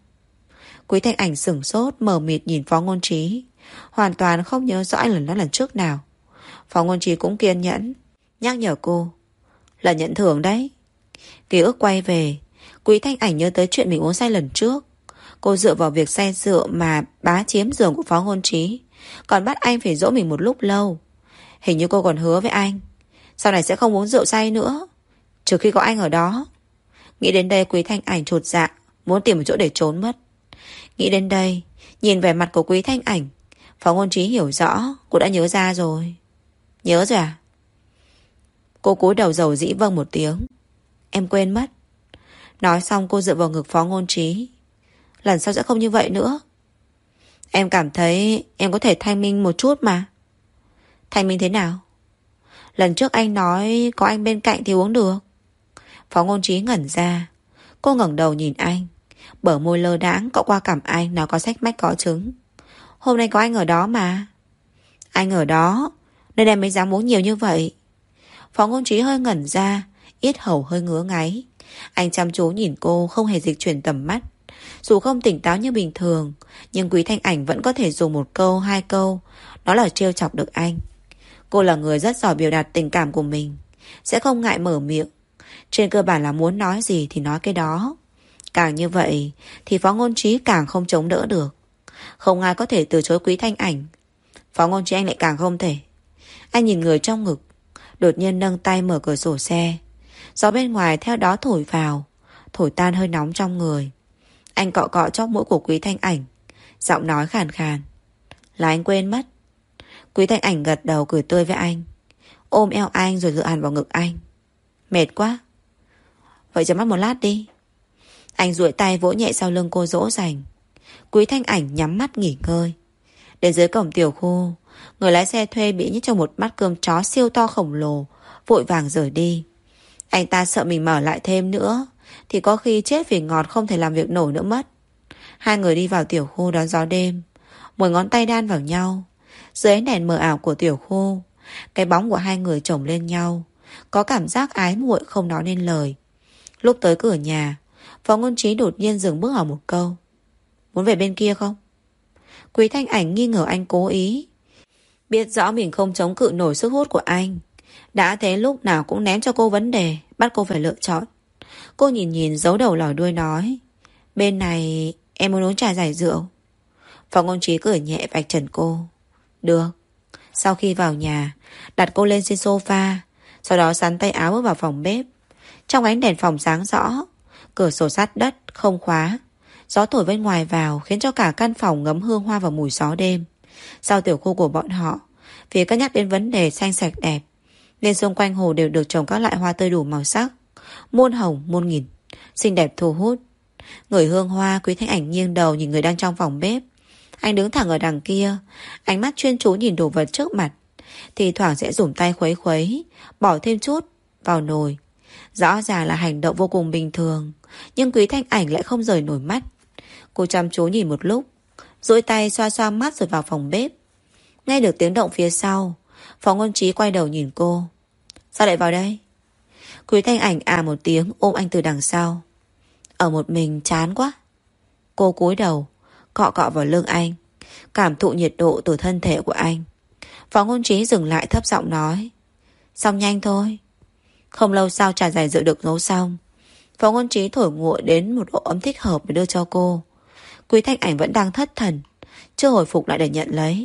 Quý Thanh Ảnh sửng sốt, mờ mịt nhìn Phó Ngôn Trí, hoàn toàn không nhớ rõ anh lần đó lần trước nào. Phó Ngôn Trí cũng kiên nhẫn nhắc nhở cô. Là nhận thưởng đấy. Ký ức quay về, Quý Thanh Ảnh nhớ tới chuyện mình uống say lần trước. Cô dựa vào việc say rượu mà bá chiếm giường của Phó Ngôn Trí, còn bắt anh phải dỗ mình một lúc lâu. Hình như cô còn hứa với anh sau này sẽ không uống rượu say nữa, trừ khi có anh ở đó. Nghĩ đến đây, Quý Thanh Ảnh chột dạ, muốn tìm một chỗ để trốn mất. Nghĩ đến đây, nhìn vẻ mặt của Quý Thanh Ảnh, Phó Ngôn Trí hiểu rõ cô đã nhớ ra rồi. Nhớ rồi à? Cô cúi đầu dầu dĩ vâng một tiếng. Em quên mất. Nói xong cô dựa vào ngực Phó Ngôn Trí. Lần sau sẽ không như vậy nữa. Em cảm thấy em có thể thanh minh một chút mà. Thanh minh thế nào? Lần trước anh nói có anh bên cạnh thì uống được. Phó Ngôn Trí ngẩn ra. Cô ngẩng đầu nhìn anh, bờ môi lơ đãng cọ qua cằm anh, nó có xách mách có trứng. Hôm nay có anh ở đó mà. Anh ở đó nên em mới dám uống nhiều như vậy. Phó Ngôn Trí hơi ngẩn ra, yết hầu hơi ngứa ngáy. Anh chăm chú nhìn cô, không hề dịch chuyển tầm mắt. Dù không tỉnh táo như bình thường, nhưng Quý Thanh Ảnh vẫn có thể dùng một câu, hai câu, đó là trêu chọc được anh. Cô là người rất giỏi biểu đạt tình cảm của mình, sẽ không ngại mở miệng. Trên cơ bản là muốn nói gì thì nói cái đó. Càng như vậy thì Phó Ngôn Trí càng không chống đỡ được. Không ai có thể từ chối Quý Thanh Ảnh. Phó Ngôn Trí anh lại càng không thể. Anh nhìn người trong ngực, đột nhiên nâng tay mở cửa sổ xe. Gió bên ngoài theo đó thổi vào, thổi tan hơi nóng trong người. Anh cọ cọ chóp mũi của Quý Thanh Ảnh, giọng nói khàn khàn. Là anh quên mất. Quý Thanh Ảnh gật đầu cười tươi với anh, ôm eo anh rồi dựa hẳn vào ngực anh. Mệt quá. Vậy chấm mắt một lát đi. Anh duỗi tay vỗ nhẹ sau lưng cô dỗ dành. Quý Thanh Ảnh nhắm mắt nghỉ ngơi. Đến dưới cổng tiểu khu, người lái xe thuê bị nhét trong một bát cơm chó siêu to khổng lồ, vội vàng rời đi. Anh ta sợ mình mở lại thêm nữa thì có khi chết vì ngọt không thể làm việc nổi nữa mất. Hai người đi vào tiểu khu đón gió đêm, mười ngón tay đan vào nhau. Dưới ánh đèn mờ ảo của tiểu khu, cái bóng của hai người chồng lên nhau, có cảm giác ái muội không nói nên lời. Lúc tới cửa nhà, Phó Ngôn Trí đột nhiên dừng bước hỏi một câu. Muốn về bên kia không? Quý Thanh Ảnh nghi ngờ anh cố ý. Biết rõ mình không chống cự nổi sức hút của anh, đã thế lúc nào cũng ném cho cô vấn đề, bắt cô phải lựa chọn. Cô nhìn nhìn giấu đầu lòi đuôi nói, bên này em muốn uống trà giải rượu. Phòng Ngôn Trí cười nhẹ vạch trần cô. Được. Sau khi vào nhà, đặt cô lên trên sofa, sau đó sắn tay áo bước vào phòng bếp. Trong ánh đèn phòng sáng rõ, cửa sổ sát đất không khóa, gió thổi bên ngoài vào khiến cho cả căn phòng ngấm hương hoa và mùi gió đêm. Sau tiểu khu của bọn họ, vì cân nhắc đến vấn đề xanh sạch đẹp, nên xung quanh hồ đều được trồng các loại hoa tươi đủ màu sắc, muôn hồng muôn nghìn, xinh đẹp thu hút. Ngửi hương hoa, Quý Thanh Ảnh nghiêng đầu nhìn người đang trong phòng bếp. Anh đứng thẳng ở đằng kia, ánh mắt chuyên chú nhìn đồ vật trước mặt, thì thoảng sẽ dùng tay khuấy khuấy, bỏ thêm chút vào nồi. Rõ ràng là hành động vô cùng bình thường, nhưng Quý Thanh Ảnh lại không rời nổi mắt. Cô chăm chú nhìn một lúc, duỗi tay xoa xoa mắt rồi vào phòng bếp. Nghe được tiếng động phía sau, Phó Ngôn Trí quay đầu nhìn cô. Sao lại vào đây? Quý Thanh Ảnh à một tiếng ôm anh từ đằng sau. Ở một mình chán quá. Cô cúi đầu, cọ cọ vào lưng anh, cảm thụ nhiệt độ từ thân thể của anh. Phó Ngôn Trí dừng lại thấp giọng nói, xong nhanh thôi. Không lâu sau trà giải rượu được nấu xong. Phó Ngôn Trí thổi nguội đến một độ ấm thích hợp để đưa cho cô. Quý Thanh Ảnh vẫn đang thất thần, chưa hồi phục lại để nhận lấy.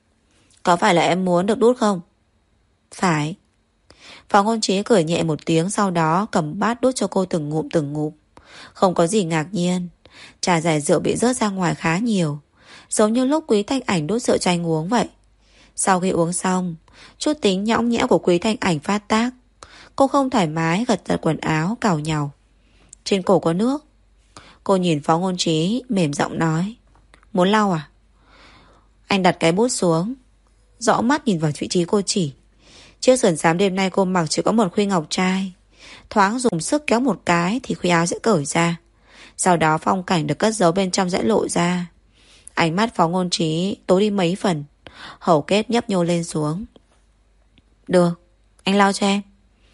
Có phải là em muốn được đút không? Phải. Phó Ngôn Trí cười nhẹ một tiếng, sau đó cầm bát đút cho cô từng ngụm từng ngụm. Không có gì ngạc nhiên, trà giải rượu bị rớt ra ngoài khá nhiều, giống như lúc Quý Thanh Ảnh đút rượu cho anh uống vậy. Sau khi uống xong, chút tính nhõng nhẽo của Quý Thanh Ảnh phát tác. Cô không thoải mái gật giật quần áo, cào nhàu. Trên cổ có nước. Cô nhìn Phó Ngôn Trí mềm giọng nói, muốn lau à? Anh đặt cái bút xuống, dõi mắt nhìn vào vị trí cô chỉ. Chiếc sườn xám đêm nay cô mặc chỉ có một khuy ngọc trai, thoáng dùng sức kéo một cái thì khuy áo sẽ cởi ra. Sau đó phong cảnh được cất giấu bên trong sẽ lộ ra. Ánh mắt Phó Ngôn Trí tối đi mấy phần, hầu kết nhấp nhô lên xuống. Được, anh lau cho em.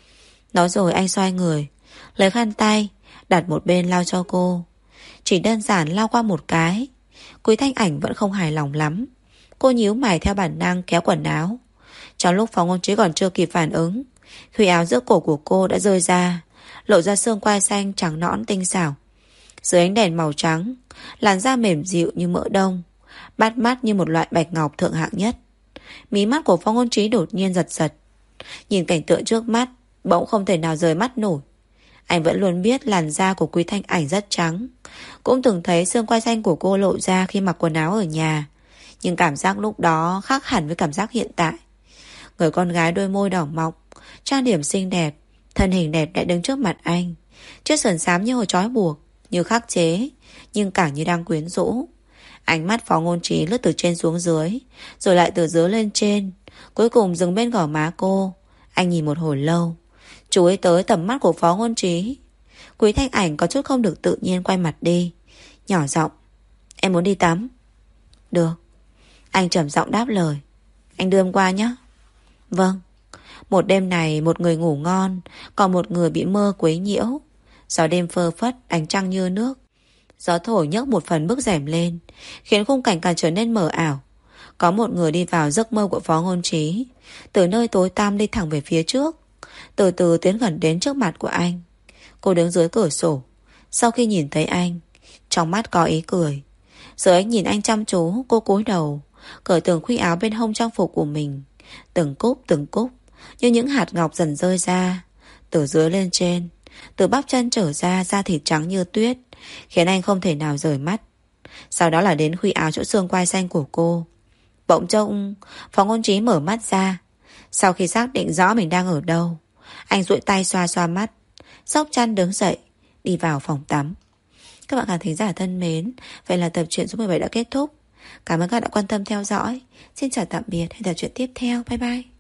Nói rồi anh xoay người, lấy khăn tay đặt một bên lau cho cô. Chỉ đơn giản lau qua một cái, Quý Thanh Ảnh vẫn không hài lòng lắm. Cô nhíu mày theo bản năng kéo quần áo. Trong lúc Phó Ngôn Trí còn chưa kịp phản ứng, khuy áo giữa cổ của cô đã rơi ra, lộ ra xương quai xanh trắng nõn tinh xảo. Dưới ánh đèn màu trắng, làn da mềm dịu như mỡ đông, bắt mắt như một loại bạch ngọc thượng hạng nhất. Mí mắt của Phó Ngôn Trí đột nhiên giật giật. Nhìn cảnh tượng trước mắt, bỗng không thể nào rời mắt nổi. Anh vẫn luôn biết làn da của Quý Thanh Ảnh rất trắng, cũng từng thấy xương quai xanh của cô lộ ra khi mặc quần áo ở nhà. Nhưng cảm giác lúc đó khác hẳn với cảm giác hiện tại. Người con gái đôi môi đỏ mọng, trang điểm xinh đẹp, thân hình đẹp đẽ đứng trước mặt anh. Chiếc sườn xám như hồi trói buộc, như khắc chế, nhưng càng như đang quyến rũ. Ánh mắt Phó Ngôn Trí lướt từ trên xuống dưới, rồi lại từ dưới lên trên, cuối cùng dừng bên gò má cô. Anh nhìn một hồi lâu, chú ý tới tầm mắt của Phó Ngôn Trí. Quý Thanh Ảnh có chút không được tự nhiên quay mặt đi, nhỏ giọng, em muốn đi tắm. Được. Anh trầm giọng đáp lời. Anh đưa em qua nhé. Vâng. Một đêm này một người ngủ ngon, còn một người bị mơ quấy nhiễu. Gió đêm phơ phất, ánh trăng như nước. Gió thổi nhấc một phần bức rèm lên, khiến khung cảnh càng trở nên mờ ảo. Có một người đi vào giấc mơ của Phó Ngôn Trí, từ nơi tối tăm đi thẳng về phía trước, từ từ tiến gần đến trước mặt của anh. Cô đứng dưới cửa sổ. Sau khi nhìn thấy anh, trong mắt có ý cười. Giờ anh nhìn anh chăm chú, cô cúi đầu cởi từng khuy áo bên hông trang phục của mình. Từng cúc từng cúc như những hạt ngọc dần rơi ra, từ dưới lên trên, từ bắp chân trở ra, da thịt trắng như tuyết, khiến anh không thể nào rời mắt. Sau đó là đến khuy áo chỗ xương quai xanh của cô. Bỗng trông Phó Ngôn Trí mở mắt ra. Sau khi xác định rõ mình đang ở đâu, anh duỗi tay xoa xoa mắt, xốc chăn đứng dậy, đi vào phòng tắm. Các bạn khán thính giả thân mến, vậy là tập truyện số mười bảy đã kết thúc. Cảm ơn các bạn đã quan tâm theo dõi. Xin chào tạm biệt, hẹn tập truyện tiếp theo. Bye bye.